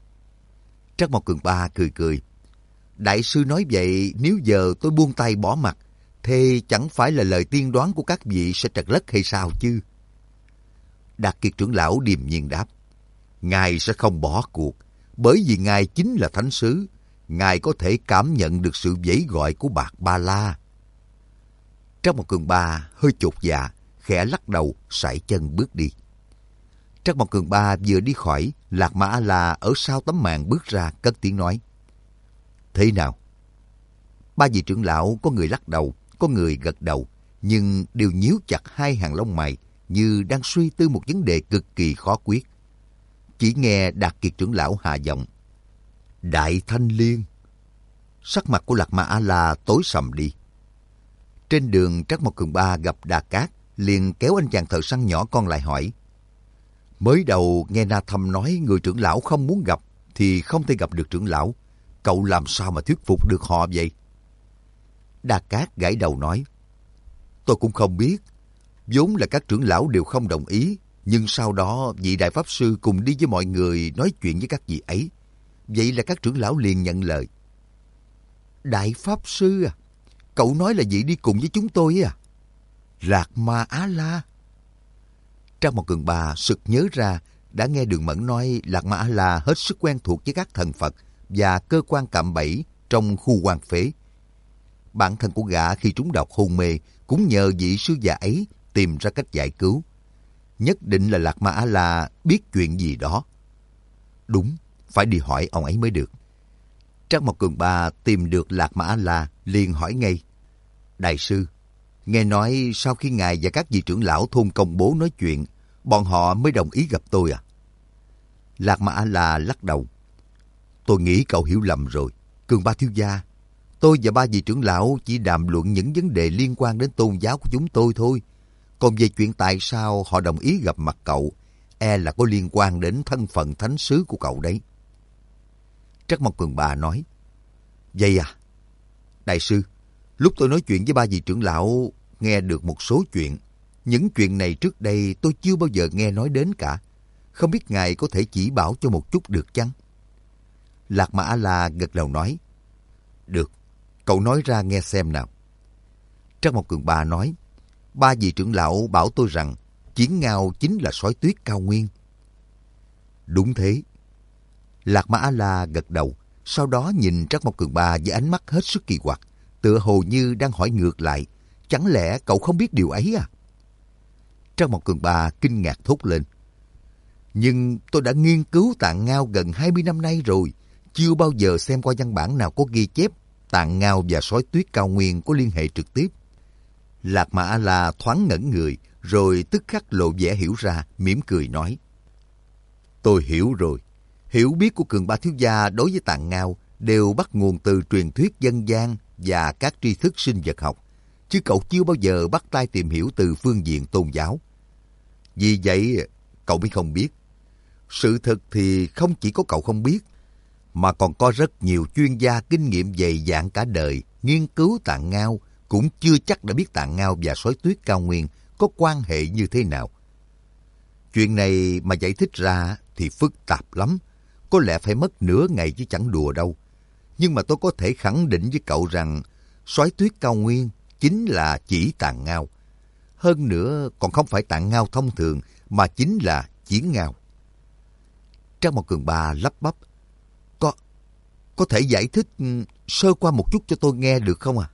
Trác Mộc Cường Ba cười cười: "Đại sư nói vậy, nếu giờ tôi buông tay bỏ mặc, thế chẳng phải là lời tiên đoán của các vị sẽ trật lất hay sao chứ?" Đạt Kiệt trưởng lão điềm nhiên đáp: "Ngài sẽ không bỏ cuộc, bởi vì ngài chính là thánh sứ, ngài có thể cảm nhận được sự vẫy gọi của Bạc Ba La." Trác Mộc Cường Ba hơi chột dạ, khẽ lắc đầu, sải chân bước đi. Trác Mộc Cường Ba vừa đi khỏi, Lạc Ma A-la ở sau tấm màn bước ra, cất tiếng nói: "Thế nào?" Ba vị trưởng lão có người lắc đầu, có người gật đầu, nhưng đều nhíu chặt hai hàng lông mày, như đang suy tư một vấn đề cực kỳ khó quyết. Chỉ nghe Đạt Kiệt trưởng lão hạ giọng: "Đại Thanh Liên." Sắc mặt của Lạc Ma A-la tối sầm đi. Trên đường, Trác Mộc Cường Ba gặp Đà Cát, liền kéo anh chàng thợ săn nhỏ con lại hỏi: "Mới đầu nghe Na Thâm nói người trưởng lão không muốn gặp thì không thể gặp được trưởng lão, cậu làm sao mà thuyết phục được họ vậy?" Đà Cát gãi đầu nói: "Tôi cũng không biết. Vốn là các trưởng lão đều không đồng ý, nhưng sau đó vị Đại Pháp Sư cùng đi với mọi người nói chuyện với các vị ấy. Vậy là các trưởng lão liền nhận lời. Đại Pháp Sư à? Cậu nói là vị đi cùng với chúng tôi à? Lạc Ma Á La. Trang Một Cường Ba sực nhớ ra đã nghe Đường Mẫn nói Lạc Ma Á La hết sức quen thuộc với các thần Phật và cơ quan cạm bẫy trong khu quan phế. Bản thân của gã khi trúng độc hôn mê cũng nhờ vị sư già ấy tìm ra cách giải cứu. Nhất định là Lạc Ma Á La biết chuyện gì đó. Đúng, phải đi hỏi ông ấy mới được. Trác Mộc Cường Ba tìm được Lạc Ma Á La liền hỏi ngay. Đại sư, nghe nói sau khi ngài và các vị trưởng lão thôn Công Bố nói chuyện, bọn họ mới đồng ý gặp tôi à? Lạc Ma Á La lắc đầu. Tôi nghĩ cậu hiểu lầm rồi. Cường Ba thiếu gia, tôi và ba vị trưởng lão chỉ đàm luận những vấn đề liên quan đến tôn giáo của chúng tôi thôi. Còn về chuyện tại sao họ đồng ý gặp mặt cậu, e là có liên quan đến thân phận thánh sứ của cậu đấy. Trác Mộc Cường Ba nói. Vậy à? Đại sư, lúc tôi nói chuyện với ba vị trưởng lão, nghe được một số chuyện. Những chuyện này trước đây tôi chưa bao giờ nghe nói đến cả. Không biết ngài có thể chỉ bảo cho một chút được chăng? Lạc Ma Á La gật đầu nói. Được, cậu nói ra nghe xem nào. Trác Mộc Cường Ba nói. Ba vị trưởng lão bảo tôi rằng Chiến Ngao chính là sói tuyết cao nguyên. Đúng thế. Lạc Ma Á La gật đầu, sau đó nhìn Trác Mộc Cường Ba với ánh mắt hết sức kỳ quặc, tựa hồ như đang hỏi ngược lại, chẳng lẽ cậu không biết điều ấy à? Trác Mộc Cường Ba kinh ngạc thốt lên. Nhưng tôi đã nghiên cứu Tạng Ngao gần 20 năm nay rồi, chưa bao giờ xem qua văn bản nào có ghi chép Tạng Ngao và sói tuyết cao nguyên có liên hệ trực tiếp. Lạc Ma Á La thoáng ngẩn người, rồi tức khắc lộ vẻ hiểu ra, mỉm cười nói. Tôi hiểu rồi. Hiểu biết của Cường Ba thiếu gia đối với Tạng Ngao đều bắt nguồn từ truyền thuyết dân gian và các tri thức sinh vật học, chứ cậu chưa bao giờ bắt tay tìm hiểu từ phương diện tôn giáo. Vì vậy, cậu mới không biết. Sự thật thì không chỉ có cậu không biết, mà còn có rất nhiều chuyên gia kinh nghiệm dày dạn cả đời nghiên cứu Tạng Ngao cũng chưa chắc đã biết Tạng Ngao và sói tuyết cao nguyên có quan hệ như thế nào. Chuyện này mà giải thích ra thì phức tạp lắm, có lẽ phải mất nửa ngày chứ chẳng đùa đâu. Nhưng mà tôi có thể khẳng định với cậu rằng sói tuyết cao nguyên chính là chỉ Tạng Ngao. Hơn nữa còn không phải Tạng Ngao thông thường mà chính là Chiến Ngao. Trác Mộc Cường Ba lắp bắp. Có thể giải thích sơ qua một chút cho tôi nghe được không à?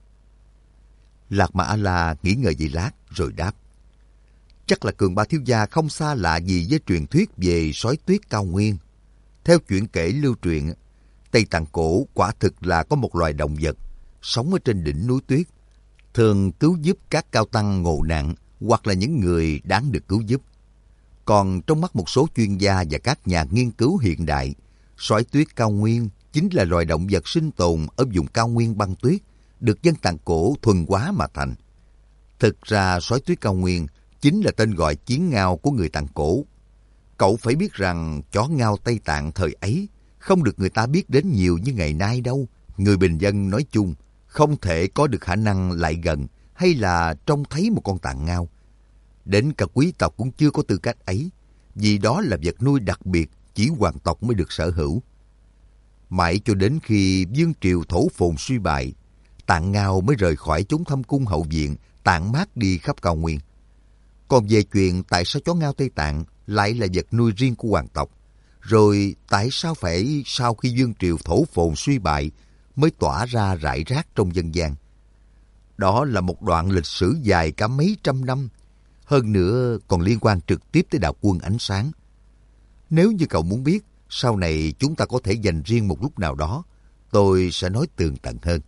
Lạc Ma Á La nghĩ ngợi giây lát rồi đáp. Chắc là Cường Ba thiếu gia không xa lạ gì với truyền thuyết về sói tuyết cao nguyên. Theo chuyện kể lưu truyền, Tây Tạng cổ quả thực là có một loài động vật sống ở trên đỉnh núi tuyết, thường cứu giúp các cao tăng ngộ nạn hoặc là những người đáng được cứu giúp. Còn trong mắt một số chuyên gia và các nhà nghiên cứu hiện đại, sói tuyết cao nguyên chính là loài động vật sinh tồn ở vùng cao nguyên băng tuyết, được dân Tạng cổ thuần hóa mà thành. Thực ra sói tuyết cao nguyên chính là tên gọi Chiến Ngao của người Tạng cổ. Cậu phải biết rằng chó ngao Tây Tạng thời ấy không được người ta biết đến nhiều như ngày nay đâu. Người bình dân nói chung không thể có được khả năng lại gần hay là trông thấy một con Tạng Ngao. Đến cả quý tộc cũng chưa có tư cách ấy, vì đó là vật nuôi đặc biệt chỉ hoàng tộc mới được sở hữu. Mãi cho đến khi vương triều thổ phồn suy bại, Tạng Ngao mới rời khỏi chốn thâm cung hậu viện, tản mát đi khắp cao nguyên. Còn về chuyện tại sao chó ngao Tây Tạng lại là vật nuôi riêng của hoàng tộc, rồi tại sao phải sau khi vương triều thổ phồn suy bại mới tỏa ra rải rác trong dân gian. Đó là một đoạn lịch sử dài cả mấy trăm năm, hơn nữa còn liên quan trực tiếp tới đạo quân ánh sáng. Nếu như cậu muốn biết, sau này chúng ta có thể dành riêng một lúc nào đó, tôi sẽ nói tường tận hơn.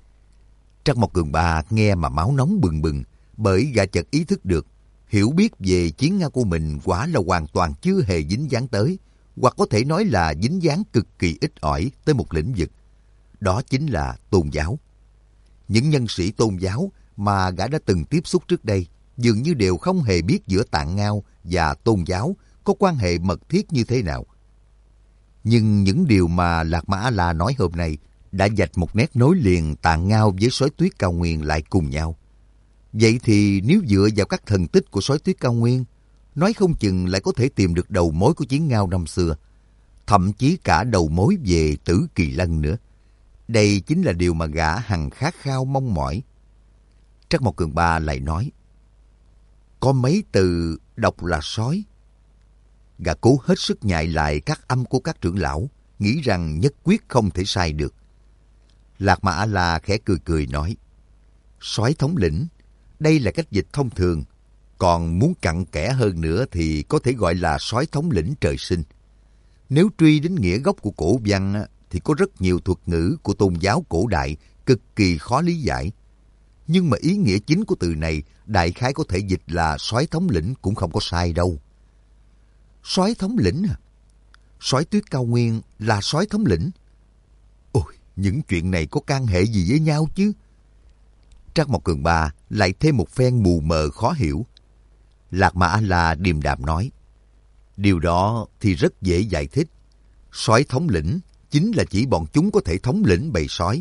Trác Mộc Cường Ba nghe mà máu nóng bừng bừng, bởi gã chợt ý thức được, hiểu biết về Chiến Ngao của mình quả là hoàn toàn chưa hề dính dáng tới, hoặc có thể nói là dính dáng cực kỳ ít ỏi tới một lĩnh vực. Đó chính là tôn giáo. Những nhân sĩ tôn giáo mà gã đã từng tiếp xúc trước đây dường như đều không hề biết giữa Tạng Ngao và tôn giáo có quan hệ mật thiết như thế nào. Nhưng những điều mà Lạc Ma Á La nói hôm nay đã vạch một nét nối liền Tạng Ngao với sói tuyết cao nguyên lại cùng nhau. Vậy thì nếu dựa vào các thần tích của sói tuyết cao nguyên, nói không chừng lại có thể tìm được đầu mối của Chiến Ngao năm xưa. Thậm chí cả đầu mối về Tử Kỳ Lân nữa. Đây chính là điều mà gã hằng khát khao mong mỏi. Trắc Mộc Cường Ba lại nói, có mấy từ đọc là sói. Gã cố hết sức nhại lại các âm của các trưởng lão, nghĩ rằng nhất quyết không thể sai được. Lạc Mà A-la khẽ cười cười nói, soái thống lĩnh, đây là cách dịch thông thường. Còn muốn cặn kẽ hơn nữa thì có thể gọi là soái thống lĩnh trời sinh. Nếu truy đến nghĩa gốc của cổ văn thì có rất nhiều thuật ngữ của tôn giáo cổ đại cực kỳ khó lý giải. Nhưng mà ý nghĩa chính của từ này đại khái có thể dịch là soái thống lĩnh cũng không có sai đâu. Soái thống lĩnh à? Soái tuyết cao nguyên là soái thống lĩnh? Ôi, những chuyện này có can hệ gì với nhau chứ? Trắc Mộc Cường Ba lại thêm một phen mù mờ khó hiểu. Lạc Mà A-la điềm đạm nói, điều đó thì rất dễ giải thích. Soái thống lĩnh chính là chỉ bọn chúng có thể thống lĩnh bầy sói.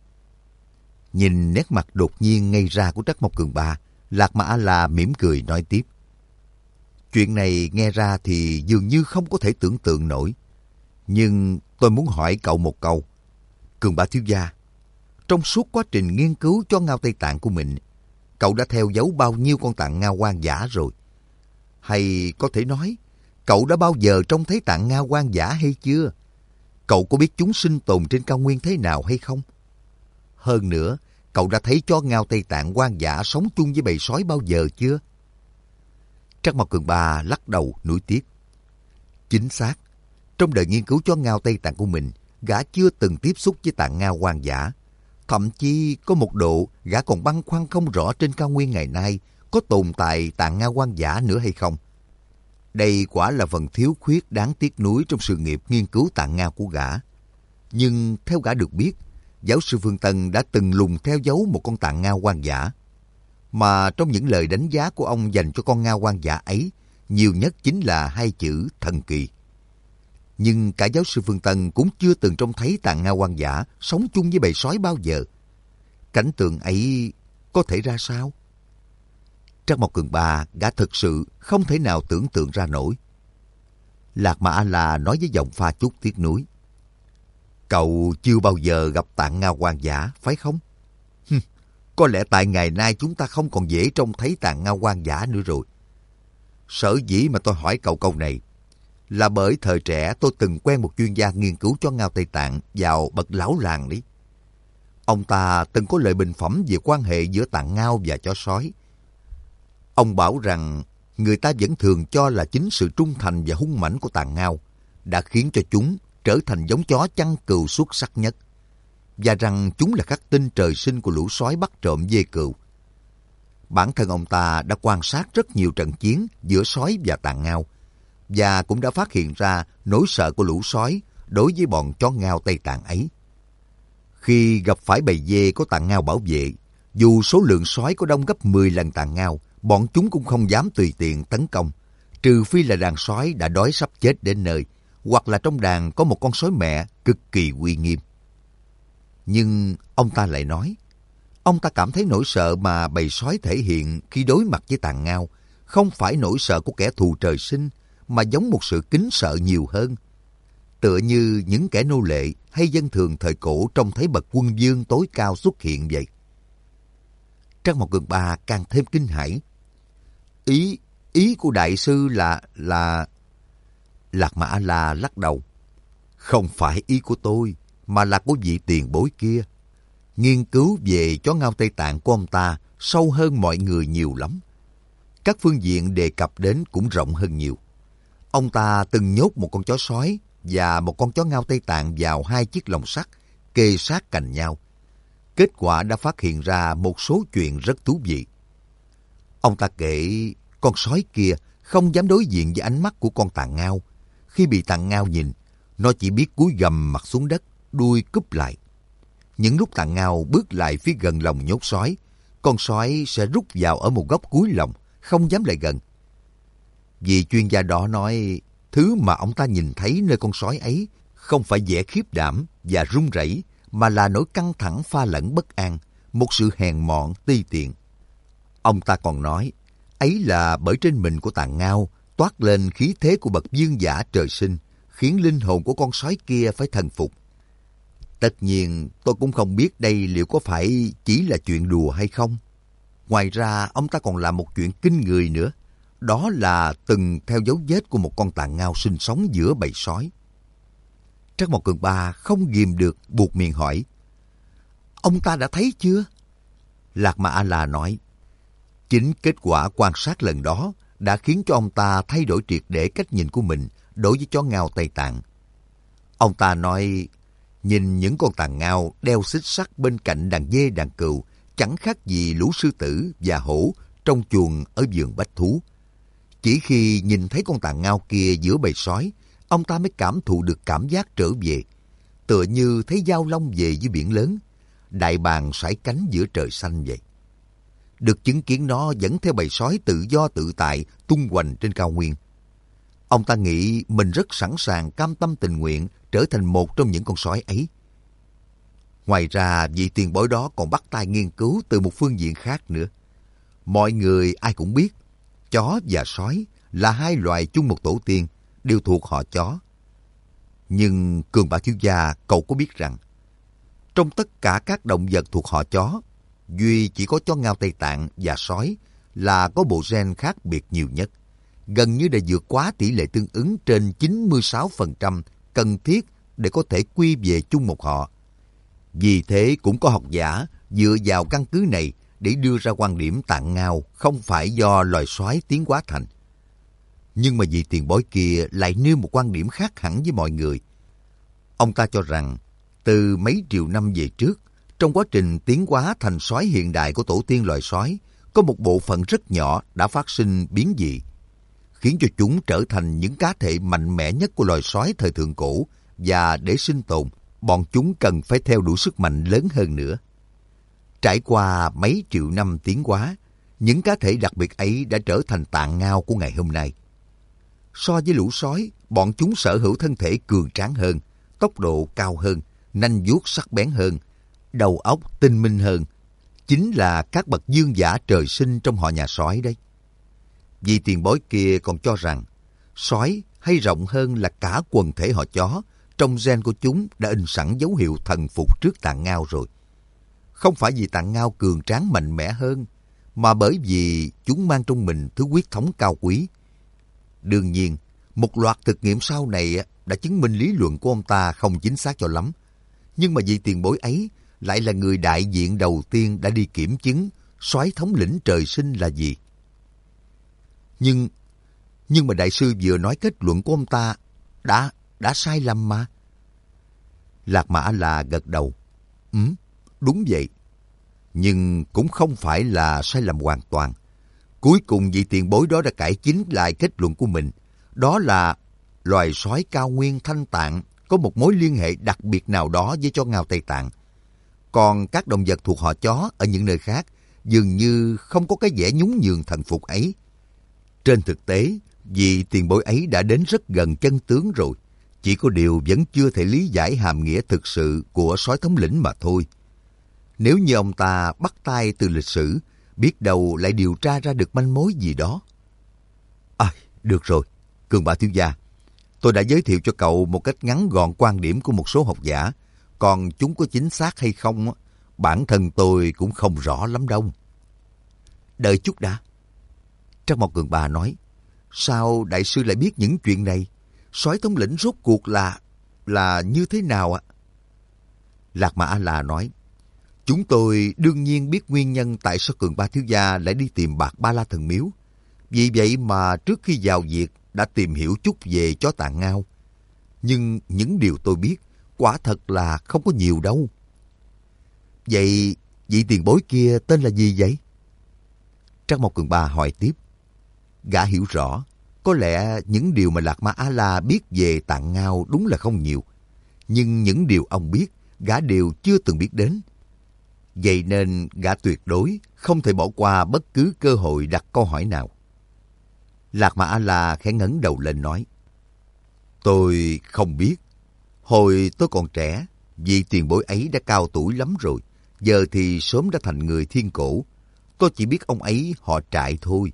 Nhìn nét mặt đột nhiên ngây ra của Trắc Mộc Cường Ba, Lạc Mà A-la mỉm cười nói tiếp. Chuyện này nghe ra thì dường như không có thể tưởng tượng nổi. Nhưng tôi muốn hỏi cậu một câu. Cường Ba thiếu gia, trong suốt quá trình nghiên cứu cho ngao Tây Tạng của mình, cậu đã theo dấu bao nhiêu con tạng ngao hoang dã rồi? Hay có thể nói, cậu đã bao giờ trông thấy tạng ngao hoang dã hay chưa? Cậu có biết chúng sinh tồn trên cao nguyên thế nào hay không? Hơn nữa, cậu đã thấy chó ngao Tây Tạng hoang dã sống chung với bầy sói bao giờ chưa? Trắc Mộc Cường Ba lắc đầu nuối tiếc. Chính xác, trong đời nghiên cứu chó ngao Tây Tạng của mình, gã chưa từng tiếp xúc với tạng ngao hoang dã. Thậm chí có một độ gã còn băn khoăn không rõ trên cao nguyên ngày nay có tồn tại tạng ngao hoang dã nữa hay không. Đây quả là phần thiếu khuyết đáng tiếc nuối trong sự nghiệp nghiên cứu tạng ngao của gã. Nhưng theo gã được biết, giáo sư Phương Tân đã từng lùng theo dấu một con tạng ngao hoang dã. Mà trong những lời đánh giá của ông dành cho con ngao hoang dã ấy, nhiều nhất chính là hai chữ thần kỳ. Nhưng cả giáo sư Phương Tân cũng chưa từng trông thấy tạng ngao hoang dã sống chung với bầy sói bao giờ. Cảnh tượng ấy có thể ra sao? Trắc Mộc Cường Ba gã thực sự không thể nào tưởng tượng ra nổi. Lạc Mà A-la nói với giọng pha chút tiếc nuối. Cậu chưa bao giờ gặp tạng ngao hoang dã, phải không? Có lẽ tại ngày nay chúng ta không còn dễ trông thấy tạng ngao hoang dã nữa rồi. Sở dĩ mà tôi hỏi cậu câu này là bởi thời trẻ tôi từng quen một chuyên gia nghiên cứu chó ngao Tây Tạng vào bậc lão làng đấy. Ông ta từng có lời bình phẩm về quan hệ giữa tạng ngao và chó sói. Ông bảo rằng người ta vẫn thường cho là chính sự trung thành và hung mãnh của tạng ngao đã khiến cho chúng trở thành giống chó chăn cừu xuất sắc nhất, và rằng chúng là khắc tinh trời sinh của lũ sói bắt trộm dê cừu. Bản thân ông ta đã quan sát rất nhiều trận chiến giữa sói và tạng ngao, và cũng đã phát hiện ra nỗi sợ của lũ sói đối với bọn chó ngao Tây Tạng ấy. Khi gặp phải bầy dê có tạng ngao bảo vệ, dù số lượng sói có đông gấp 10 lần tạng ngao, bọn chúng cũng không dám tùy tiện tấn công, trừ phi là đàn sói đã đói sắp chết đến nơi, hoặc là trong đàn có một con sói mẹ cực kỳ uy nghiêm. Nhưng ông ta lại nói, ông ta cảm thấy nỗi sợ mà bầy sói thể hiện khi đối mặt với tạng ngao không phải nỗi sợ của kẻ thù trời sinh, mà giống một sự kính sợ nhiều hơn. Tựa như những kẻ nô lệ hay dân thường thời cổ trông thấy bậc quân vương tối cao xuất hiện vậy. Trắc Mộc Cường Ba càng thêm kinh hãi. Ý của đại sư là... Lạc Mà A-la lắc đầu. Không phải ý của tôi, mà là của vị tiền bối kia. Nghiên cứu về chó ngao Tây Tạng của ông ta sâu hơn mọi người nhiều lắm. Các phương diện đề cập đến cũng rộng hơn nhiều. Ông ta từng nhốt một con chó sói và một con chó ngao Tây Tạng vào 2 chiếc lồng sắt kê sát cạnh nhau. Kết quả đã phát hiện ra một số chuyện rất thú vị. Ông ta kể con sói kia không dám đối diện với ánh mắt của con tạng ngao. Khi bị tạng ngao nhìn, nó chỉ biết cúi gằm mặt xuống đất, đuôi cúp lại. Những lúc tạng ngao bước lại phía gần lồng nhốt sói, con sói sẽ rút vào ở một góc cuối lồng, không dám lại gần. Vì chuyên gia đó nói, thứ mà ông ta nhìn thấy nơi con sói ấy không phải vẻ khiếp đảm và run rẩy, mà là nỗi căng thẳng pha lẫn bất an, một sự hèn mọn ti tiện. Ông ta còn nói, ấy là bởi trên mình của Tàng Ngao toát lên khí thế của bậc vương giả trời sinh, khiến linh hồn của con sói kia phải thần phục. Tất nhiên, tôi cũng không biết đây liệu có phải chỉ là chuyện đùa hay không. Ngoài ra, ông ta còn làm một chuyện kinh người nữa. Đó là từng theo dấu vết của một con Tàng Ngao sinh sống giữa bầy sói. Trắc Mộc Cường Ba không ghìm được buột miệng hỏi, ông ta đã thấy chưa? Lạc Ma A-la nói, chính kết quả quan sát lần đó đã khiến cho ông ta thay đổi triệt để cách nhìn của mình đối với chó ngao Tây Tạng. Ông ta nói, nhìn những con Tàng Ngao đeo xích sắt bên cạnh đàn dê đàn cừu chẳng khác gì lũ sư tử và hổ trong chuồng ở vườn bách thú. Chỉ khi nhìn thấy con Tàng Ngao kia giữa bầy sói, ông ta mới cảm thụ được cảm giác trở về, tựa như thấy giao long về dưới biển lớn, đại bàng sải cánh giữa trời xanh vậy. Được chứng kiến nó dẫn theo bầy sói tự do tự tại tung hoành trên cao nguyên. Ông ta nghĩ mình rất sẵn sàng cam tâm tình nguyện trở thành một trong những con sói ấy. Ngoài ra, vị tiền bối đó còn bắt tay nghiên cứu từ một phương diện khác nữa. Mọi người ai cũng biết, chó và sói là hai loài chung một tổ tiên, đều thuộc họ chó. Nhưng Cường Ba thiếu gia, cậu có biết rằng, trong tất cả các động vật thuộc họ chó, duy chỉ có chó ngao Tây Tạng và sói là có bộ gen khác biệt nhiều nhất, gần như đã vượt quá tỷ lệ tương ứng trên 96% cần thiết để có thể quy về chung một họ. Vì thế cũng có học giả dựa vào căn cứ này để đưa ra quan điểm Tạng Ngao không phải do loài sói tiến hóa thành. Nhưng mà vị tiền bối kia lại nêu một quan điểm khác hẳn với mọi người. Ông ta cho rằng, từ mấy triệu năm về trước, trong quá trình tiến hóa thành sói hiện đại của tổ tiên loài sói, có một bộ phận rất nhỏ đã phát sinh biến dị, khiến cho chúng trở thành những cá thể mạnh mẽ nhất của loài sói thời thượng cổ, và để sinh tồn, bọn chúng cần phải theo đuổi sức mạnh lớn hơn nữa. Trải qua mấy triệu năm tiến hóa, những cá thể đặc biệt ấy đã trở thành Tạng Ngao của ngày hôm nay. So với lũ sói, bọn chúng sở hữu thân thể cường tráng hơn, tốc độ cao hơn, nanh vuốt sắc bén hơn, đầu óc tinh minh hơn. Chính là các bậc vương giả trời sinh trong họ nhà sói đấy. Vì tiền bối kia còn cho rằng, sói hay rộng hơn là cả quần thể họ chó, trong gen của chúng đã in sẵn dấu hiệu thần phục trước Tạng Ngao rồi. Không phải vì Tạng Ngao cường tráng mạnh mẽ hơn, mà bởi vì chúng mang trong mình thứ huyết thống cao quý. Đương nhiên, một loạt thực nghiệm sau này đã chứng minh lý luận của ông ta không chính xác cho lắm. Nhưng mà vị tiền bối ấy lại là người đại diện đầu tiên đã đi kiểm chứng soái thống lĩnh trời sinh là gì. Nhưng mà đại sư vừa nói kết luận của ông ta đã sai lầm mà. Lạc Ma A-la gật đầu. Đúng vậy. Nhưng cũng không phải là sai lầm hoàn toàn. Cuối cùng vị tiền bối đó đã cải chính lại kết luận của mình. Đó là loài sói cao nguyên Thanh Tạng có một mối liên hệ đặc biệt nào đó với chó ngao Tây Tạng. Còn các động vật thuộc họ chó ở những nơi khác dường như không có cái vẻ nhún nhường thần phục ấy. Trên thực tế, vị tiền bối ấy đã đến rất gần chân tướng rồi. Chỉ có điều vẫn chưa thể lý giải hàm nghĩa thực sự của soái thống lĩnh mà thôi. Nếu như ông ta bắt tay từ lịch sử, biết đâu lại điều tra ra được manh mối gì đó. Được rồi, Cường Ba thiếu gia. Tôi đã giới thiệu cho cậu một cách ngắn gọn quan điểm của một số học giả. Còn chúng có chính xác hay không, bản thân tôi cũng không rõ lắm đâu. Đợi chút đã. Trắc Mộc Cường Ba nói, sao đại sư lại biết những chuyện này? Soái thống lĩnh rốt cuộc là như thế nào ạ? Lạc Ma A-la nói, chúng tôi đương nhiên biết nguyên nhân tại sao Cường Ba thiếu gia lại đi tìm Bạc Ba La Thần Miếu. Vì vậy mà trước khi vào việc đã tìm hiểu chút về chó Tạng Ngao. Nhưng những điều tôi biết quả thật là không có nhiều đâu. Vậy vị tiền bối kia tên là gì vậy? Trắc Mộc Cường Ba hỏi tiếp. Gã hiểu rõ, có lẽ những điều mà Lạc Ma A-la biết về Tạng Ngao đúng là không nhiều. Nhưng những điều ông biết, gã đều chưa từng biết đến. Vậy nên gã tuyệt đối không thể bỏ qua bất cứ cơ hội đặt câu hỏi nào. Lạc Ma A-la khẽ ngẩng đầu lên nói, tôi không biết. Hồi tôi còn trẻ, vị tiền bối ấy đã cao tuổi lắm rồi, giờ thì sớm đã thành người thiên cổ. tôi chỉ biết ông ấy họ Trại thôi.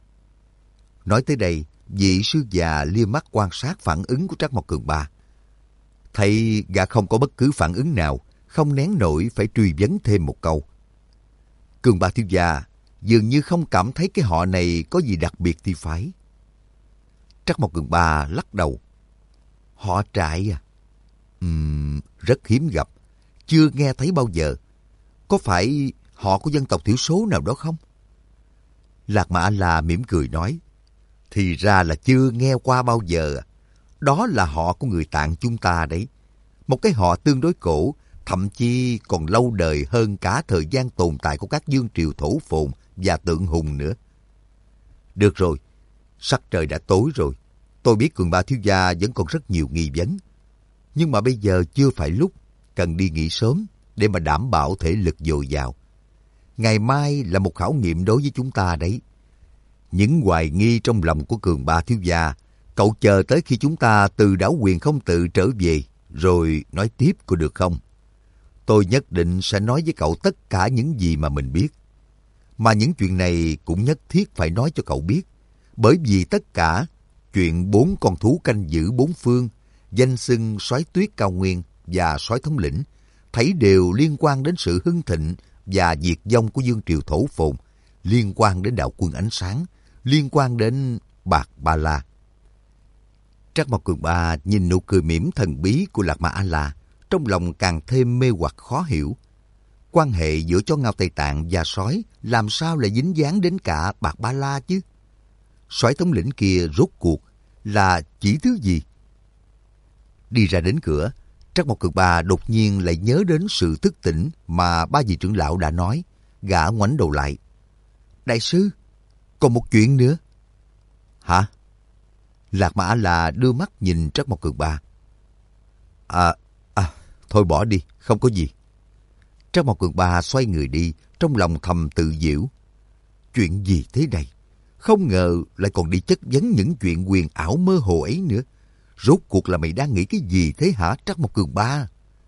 Nói tới đây, vị sư già lia mắt quan sát phản ứng của Trác Mộc Cường Ba. Thấy gã không có bất cứ phản ứng nào, không nén nổi phải truy vấn thêm một câu. Cường Ba thiếu gia dường như không cảm thấy cái họ này có gì đặc biệt thì phải. Trác Mộc Cường Ba lắc đầu. Họ Trại à? Rất hiếm gặp, chưa nghe thấy bao giờ. Có phải họ của dân tộc thiểu số nào đó không? Lạc Mà A-la mỉm cười nói. Thì ra là chưa nghe qua bao giờ. Đó là họ của người Tạng chúng ta đấy. Một cái họ tương đối cổ, thậm chí còn lâu đời hơn cả thời gian tồn tại của các vương triều Thổ Phồn và Tượng Hùng nữa. Được rồi, sắc trời đã tối rồi. Tôi biết Cường Ba thiếu gia vẫn còn rất nhiều nghi vấn. Nhưng mà bây giờ chưa phải lúc, cần đi nghỉ sớm để mà đảm bảo thể lực dồi dào. Ngày mai là một khảo nghiệm đối với chúng ta đấy. Những hoài nghi trong lòng của Cường Ba thiếu gia, cậu chờ tới khi chúng ta từ đảo Quyền Không Tự trở về, rồi nói tiếp có được không? Tôi nhất định sẽ nói với cậu tất cả những gì mà mình biết. Mà những chuyện này cũng nhất thiết phải nói cho cậu biết, bởi vì tất cả chuyện 4 con thú canh giữ 4 phương, danh xưng Soái Tuyết Cao Nguyên và Soái Thống Lĩnh, thấy đều liên quan đến sự hưng thịnh và diệt vong của vương triều Thổ Phồn, liên quan đến đạo quân ánh sáng, liên quan đến Bạc Ba La. Trác Mộc Cường Ba nhìn nụ cười mỉm thần bí của Lạc Mà A-la, trong lòng càng thêm mê hoặc khó hiểu. Quan hệ giữa chó ngao Tây Tạng và sói làm sao lại dính dáng đến cả Bạc Ba La chứ? Soái thống lĩnh kia rốt cuộc là chỉ thứ gì? Đi ra đến cửa, Trác Mộc Cường Ba đột nhiên lại nhớ đến sự thức tỉnh mà ba vị trưởng lão đã nói. Gã ngoảnh đầu lại. Đại sư, còn một chuyện nữa. Hả? Lạc Mà A-la đưa mắt nhìn Trác Mộc Cường Ba. Thôi bỏ đi, không có gì. Trác Mộc Cường Ba xoay người đi, trong lòng thầm tự giễu. Chuyện gì thế này? Không ngờ lại còn đi chất vấn những chuyện huyền ảo mơ hồ ấy nữa. Rốt cuộc là mày đang nghĩ cái gì thế hả, Trác Mộc Cường Ba?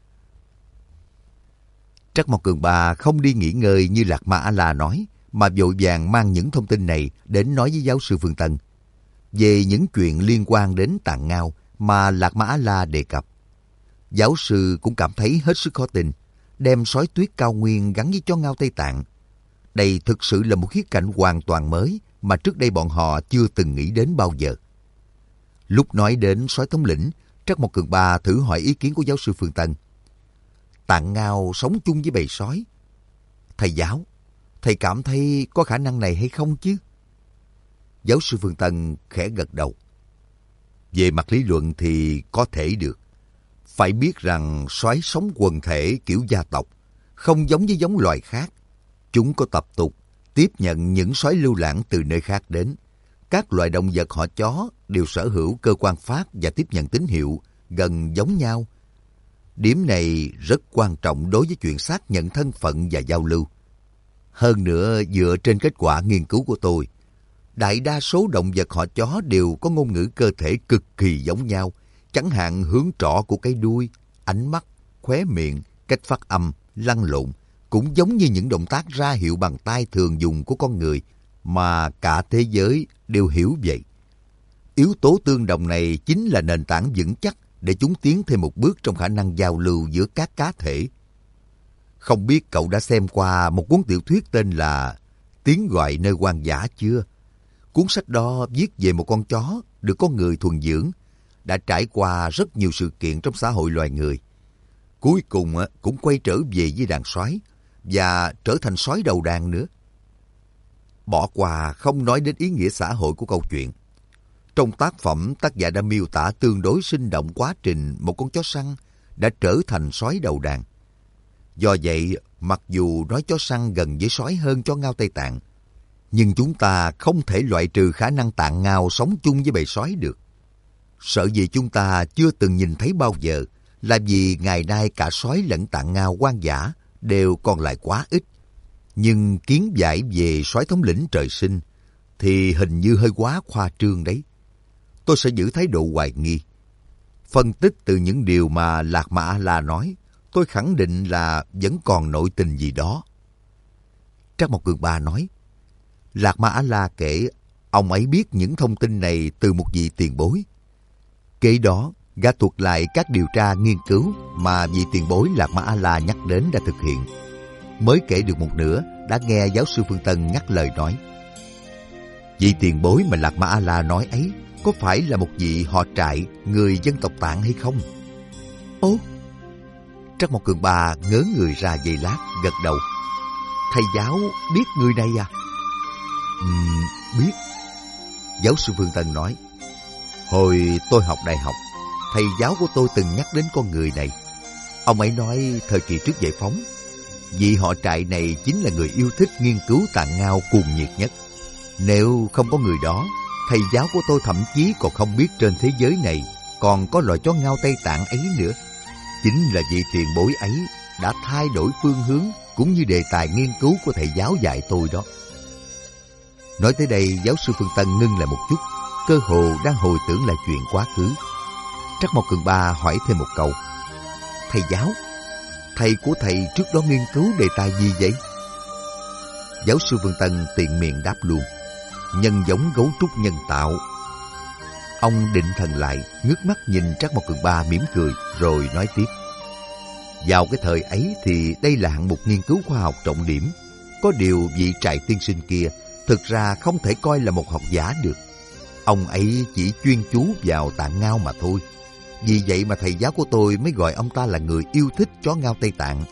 Trác Mộc Cường Ba không đi nghỉ ngơi như Lạc Mà A-la nói, mà vội vàng mang những thông tin này đến nói với giáo sư Phương Tân. Về những chuyện liên quan đến Tạng Ngao mà Lạc Mà A-la đề cập. Giáo sư cũng cảm thấy hết sức khó tin, đem Soái Tuyết Cao Nguyên gắn với chó ngao Tây Tạng. Đây thực sự là một khía cạnh hoàn toàn mới mà trước đây bọn họ chưa từng nghĩ đến bao giờ. Lúc nói đến Soái thống lĩnh, Trác Mộc Cường Ba thử hỏi ý kiến của giáo sư Phương Tân. Tạng Ngao sống chung với bầy sói. Thầy giáo, thầy cảm thấy có khả năng này hay không chứ? Giáo sư Phương Tân khẽ gật đầu. Về mặt lý luận thì có thể được. Phải biết rằng sói sống quần thể kiểu gia tộc, không giống với giống loài khác. Chúng có tập tục tiếp nhận những sói lưu lãng từ nơi khác đến. Các loài động vật họ chó đều sở hữu cơ quan phát và tiếp nhận tín hiệu gần giống nhau. Điểm này rất quan trọng đối với chuyện xác nhận thân phận và giao lưu. Hơn nữa, dựa trên kết quả nghiên cứu của tôi, đại đa số động vật họ chó đều có ngôn ngữ cơ thể cực kỳ giống nhau. Chẳng hạn hướng trỏ của cái đuôi, ánh mắt, khóe miệng, cách phát âm, lăn lộn cũng giống như những động tác ra hiệu bằng tay thường dùng của con người mà cả thế giới đều hiểu vậy. Yếu tố tương đồng này chính là nền tảng vững chắc để chúng tiến thêm một bước trong khả năng giao lưu giữa các cá thể. Không biết cậu đã xem qua một cuốn tiểu thuyết tên là Tiếng Gọi Nơi Hoang Dã chưa? Cuốn sách đó viết về một con chó được con người thuần dưỡng, đã trải qua rất nhiều sự kiện trong xã hội loài người. Cuối cùng cũng quay trở về với đàn sói và trở thành sói đầu đàn nữa. Bỏ qua không nói đến ý nghĩa xã hội của câu chuyện. Trong tác phẩm, tác giả đã miêu tả tương đối sinh động quá trình một con chó săn đã trở thành sói đầu đàn. Do vậy, mặc dù nói chó săn gần với sói hơn chó ngao Tây Tạng, nhưng chúng ta không thể loại trừ khả năng Tạng Ngao sống chung với bầy sói được. Sợ gì chúng ta chưa từng nhìn thấy bao giờ là vì ngày nay cả sói lẫn Tạng Ngao hoang dã đều còn lại quá ít. Nhưng kiến giải về soái thống lĩnh trời sinh thì hình như hơi quá khoa trương đấy. Tôi sẽ giữ thái độ hoài nghi. Phân tích từ những điều mà Lạc Mà A-la nói, tôi khẳng định là vẫn còn nội tình gì đó. Trắc Mộc Cường Ba nói, Lạc Ma A-la kể ông ấy biết những thông tin này từ một vị tiền bối. Kế đó, gã thuật lại các điều tra nghiên cứu mà vị tiền bối Lạc Ma A-la nhắc đến đã thực hiện. Mới kể được một nửa, đã nghe giáo sư Phương Tân ngắt lời nói, vị tiền bối mà Lạc Ma A-la nói ấy có phải là một vị họ Trại, người dân tộc Tạng hay không? Ố! Trắc Mộc Cường Ba ngớ người ra giây lát, gật đầu. Thầy giáo biết người này à? Biết. Giáo sư Phương Tân nói, hồi tôi học đại học, thầy giáo của tôi từng nhắc đến con người này. Ông ấy nói thời kỳ trước giải phóng, vị họ Trại này chính là người yêu thích nghiên cứu tạng ngao cuồng nhiệt nhất. Nếu không có người đó, thầy giáo của tôi thậm chí còn không biết trên thế giới này còn có loài chó ngao Tây Tạng ấy nữa. Chính là vị tiền bối ấy đã thay đổi phương hướng cũng như đề tài nghiên cứu của thầy giáo dạy tôi đó. Nói tới đây, giáo sư Phương Tân ngưng lại một chút, cơ hồ đang hồi tưởng lại chuyện quá khứ. Trắc Mộc Cường Ba hỏi thêm một câu, thầy giáo, thầy của thầy trước đó nghiên cứu đề tài gì vậy? Giáo sư Phương Tân tiện miệng đáp luôn, nhân giống gấu trúc nhân tạo. Ông định thần lại, ngước mắt nhìn Trắc Mộc Cường Ba mỉm cười, rồi nói tiếp. Vào cái thời ấy thì đây là hạng mục nghiên cứu khoa học trọng điểm. Có điều vị Trại tiên sinh kia thực ra không thể coi là một học giả được. Ông ấy chỉ chuyên chú vào tạng ngao mà thôi. Vì vậy mà thầy giáo của tôi mới gọi ông ta là người yêu thích chó ngao Tây Tạng.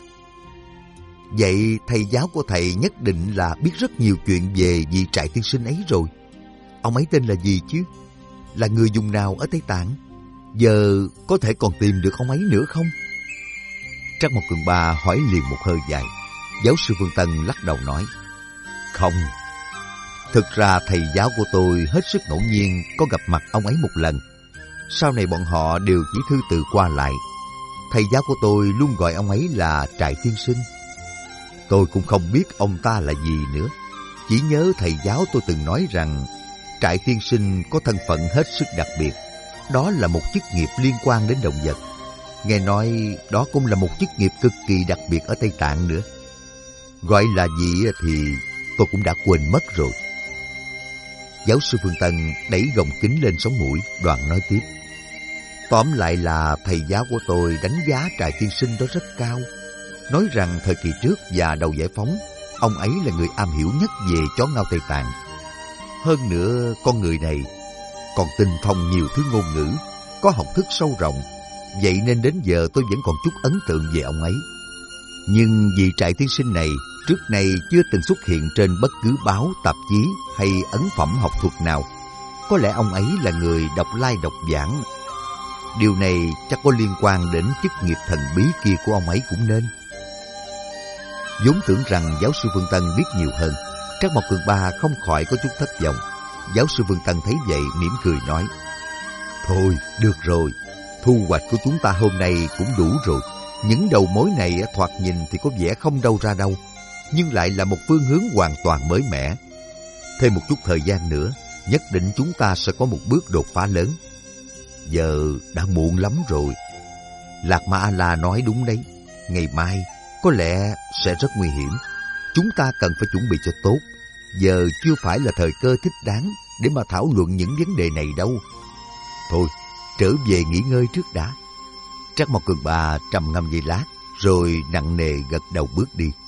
Vậy thầy giáo của thầy nhất định là biết rất nhiều chuyện về vị Trại tiên sinh ấy rồi. Ông ấy tên là gì chứ? Là người vùng nào ở Tây Tạng? Giờ có thể còn tìm được ông ấy nữa không? Trắc Mộc Cường Ba hỏi liền một hơi dài. Giáo sư Phương Tân lắc đầu nói, không. Thực ra thầy giáo của tôi hết sức ngẫu nhiên có gặp mặt ông ấy một lần. Sau này bọn họ đều chỉ thư từ qua lại. Thầy giáo của tôi luôn gọi ông ấy là Trại tiên sinh. Tôi cũng không biết ông ta là gì nữa. Chỉ nhớ thầy giáo tôi từng nói rằng Trại tiên sinh có thân phận hết sức đặc biệt. Đó là một chức nghiệp liên quan đến động vật. Nghe nói đó cũng là một chức nghiệp cực kỳ đặc biệt ở Tây Tạng nữa. Gọi là gì thì tôi cũng đã quên mất rồi. Giáo sư Phương Tân đẩy gọng kính lên sống mũi, đoạn nói tiếp. Tóm lại là thầy giáo của tôi đánh giá Trại tiên sinh đó rất cao. Nói rằng thời kỳ trước và đầu giải phóng, ông ấy là người am hiểu nhất về chó ngao Tây Tạng. Hơn nữa, con người này còn tinh thông nhiều thứ ngôn ngữ, có học thức sâu rộng. Vậy nên đến giờ tôi vẫn còn chút ấn tượng về ông ấy. Nhưng vị Trại tiên sinh này trước nay chưa từng xuất hiện trên bất cứ báo, tạp chí hay ấn phẩm học thuật nào. Có lẽ ông ấy là người độc lai độc vãng. Điều này chắc có liên quan đến chức nghiệp thần bí kia của ông ấy cũng nên. Vốn tưởng rằng giáo sư Phương Tân biết nhiều hơn, Trắc Mộc Cường Ba không khỏi có chút thất vọng. Giáo sư Phương Tân thấy vậy mỉm cười nói, thôi được rồi, thu hoạch của chúng ta hôm nay cũng đủ rồi. Những đầu mối này thoạt nhìn thì có vẻ không đâu ra đâu, nhưng lại là một phương hướng hoàn toàn mới mẻ. Thêm một chút thời gian nữa, nhất định chúng ta sẽ có một bước đột phá lớn. Giờ đã muộn lắm rồi. Lạc Ma A-la nói đúng đấy. Ngày mai có lẽ sẽ rất nguy hiểm. Chúng ta cần phải chuẩn bị cho tốt. Giờ chưa phải là thời cơ thích đáng để mà thảo luận những vấn đề này đâu. Thôi, trở về nghỉ ngơi trước đã. Trắc Mộc Cường Ba trầm ngâm giây lát, rồi nặng nề gật đầu bước đi.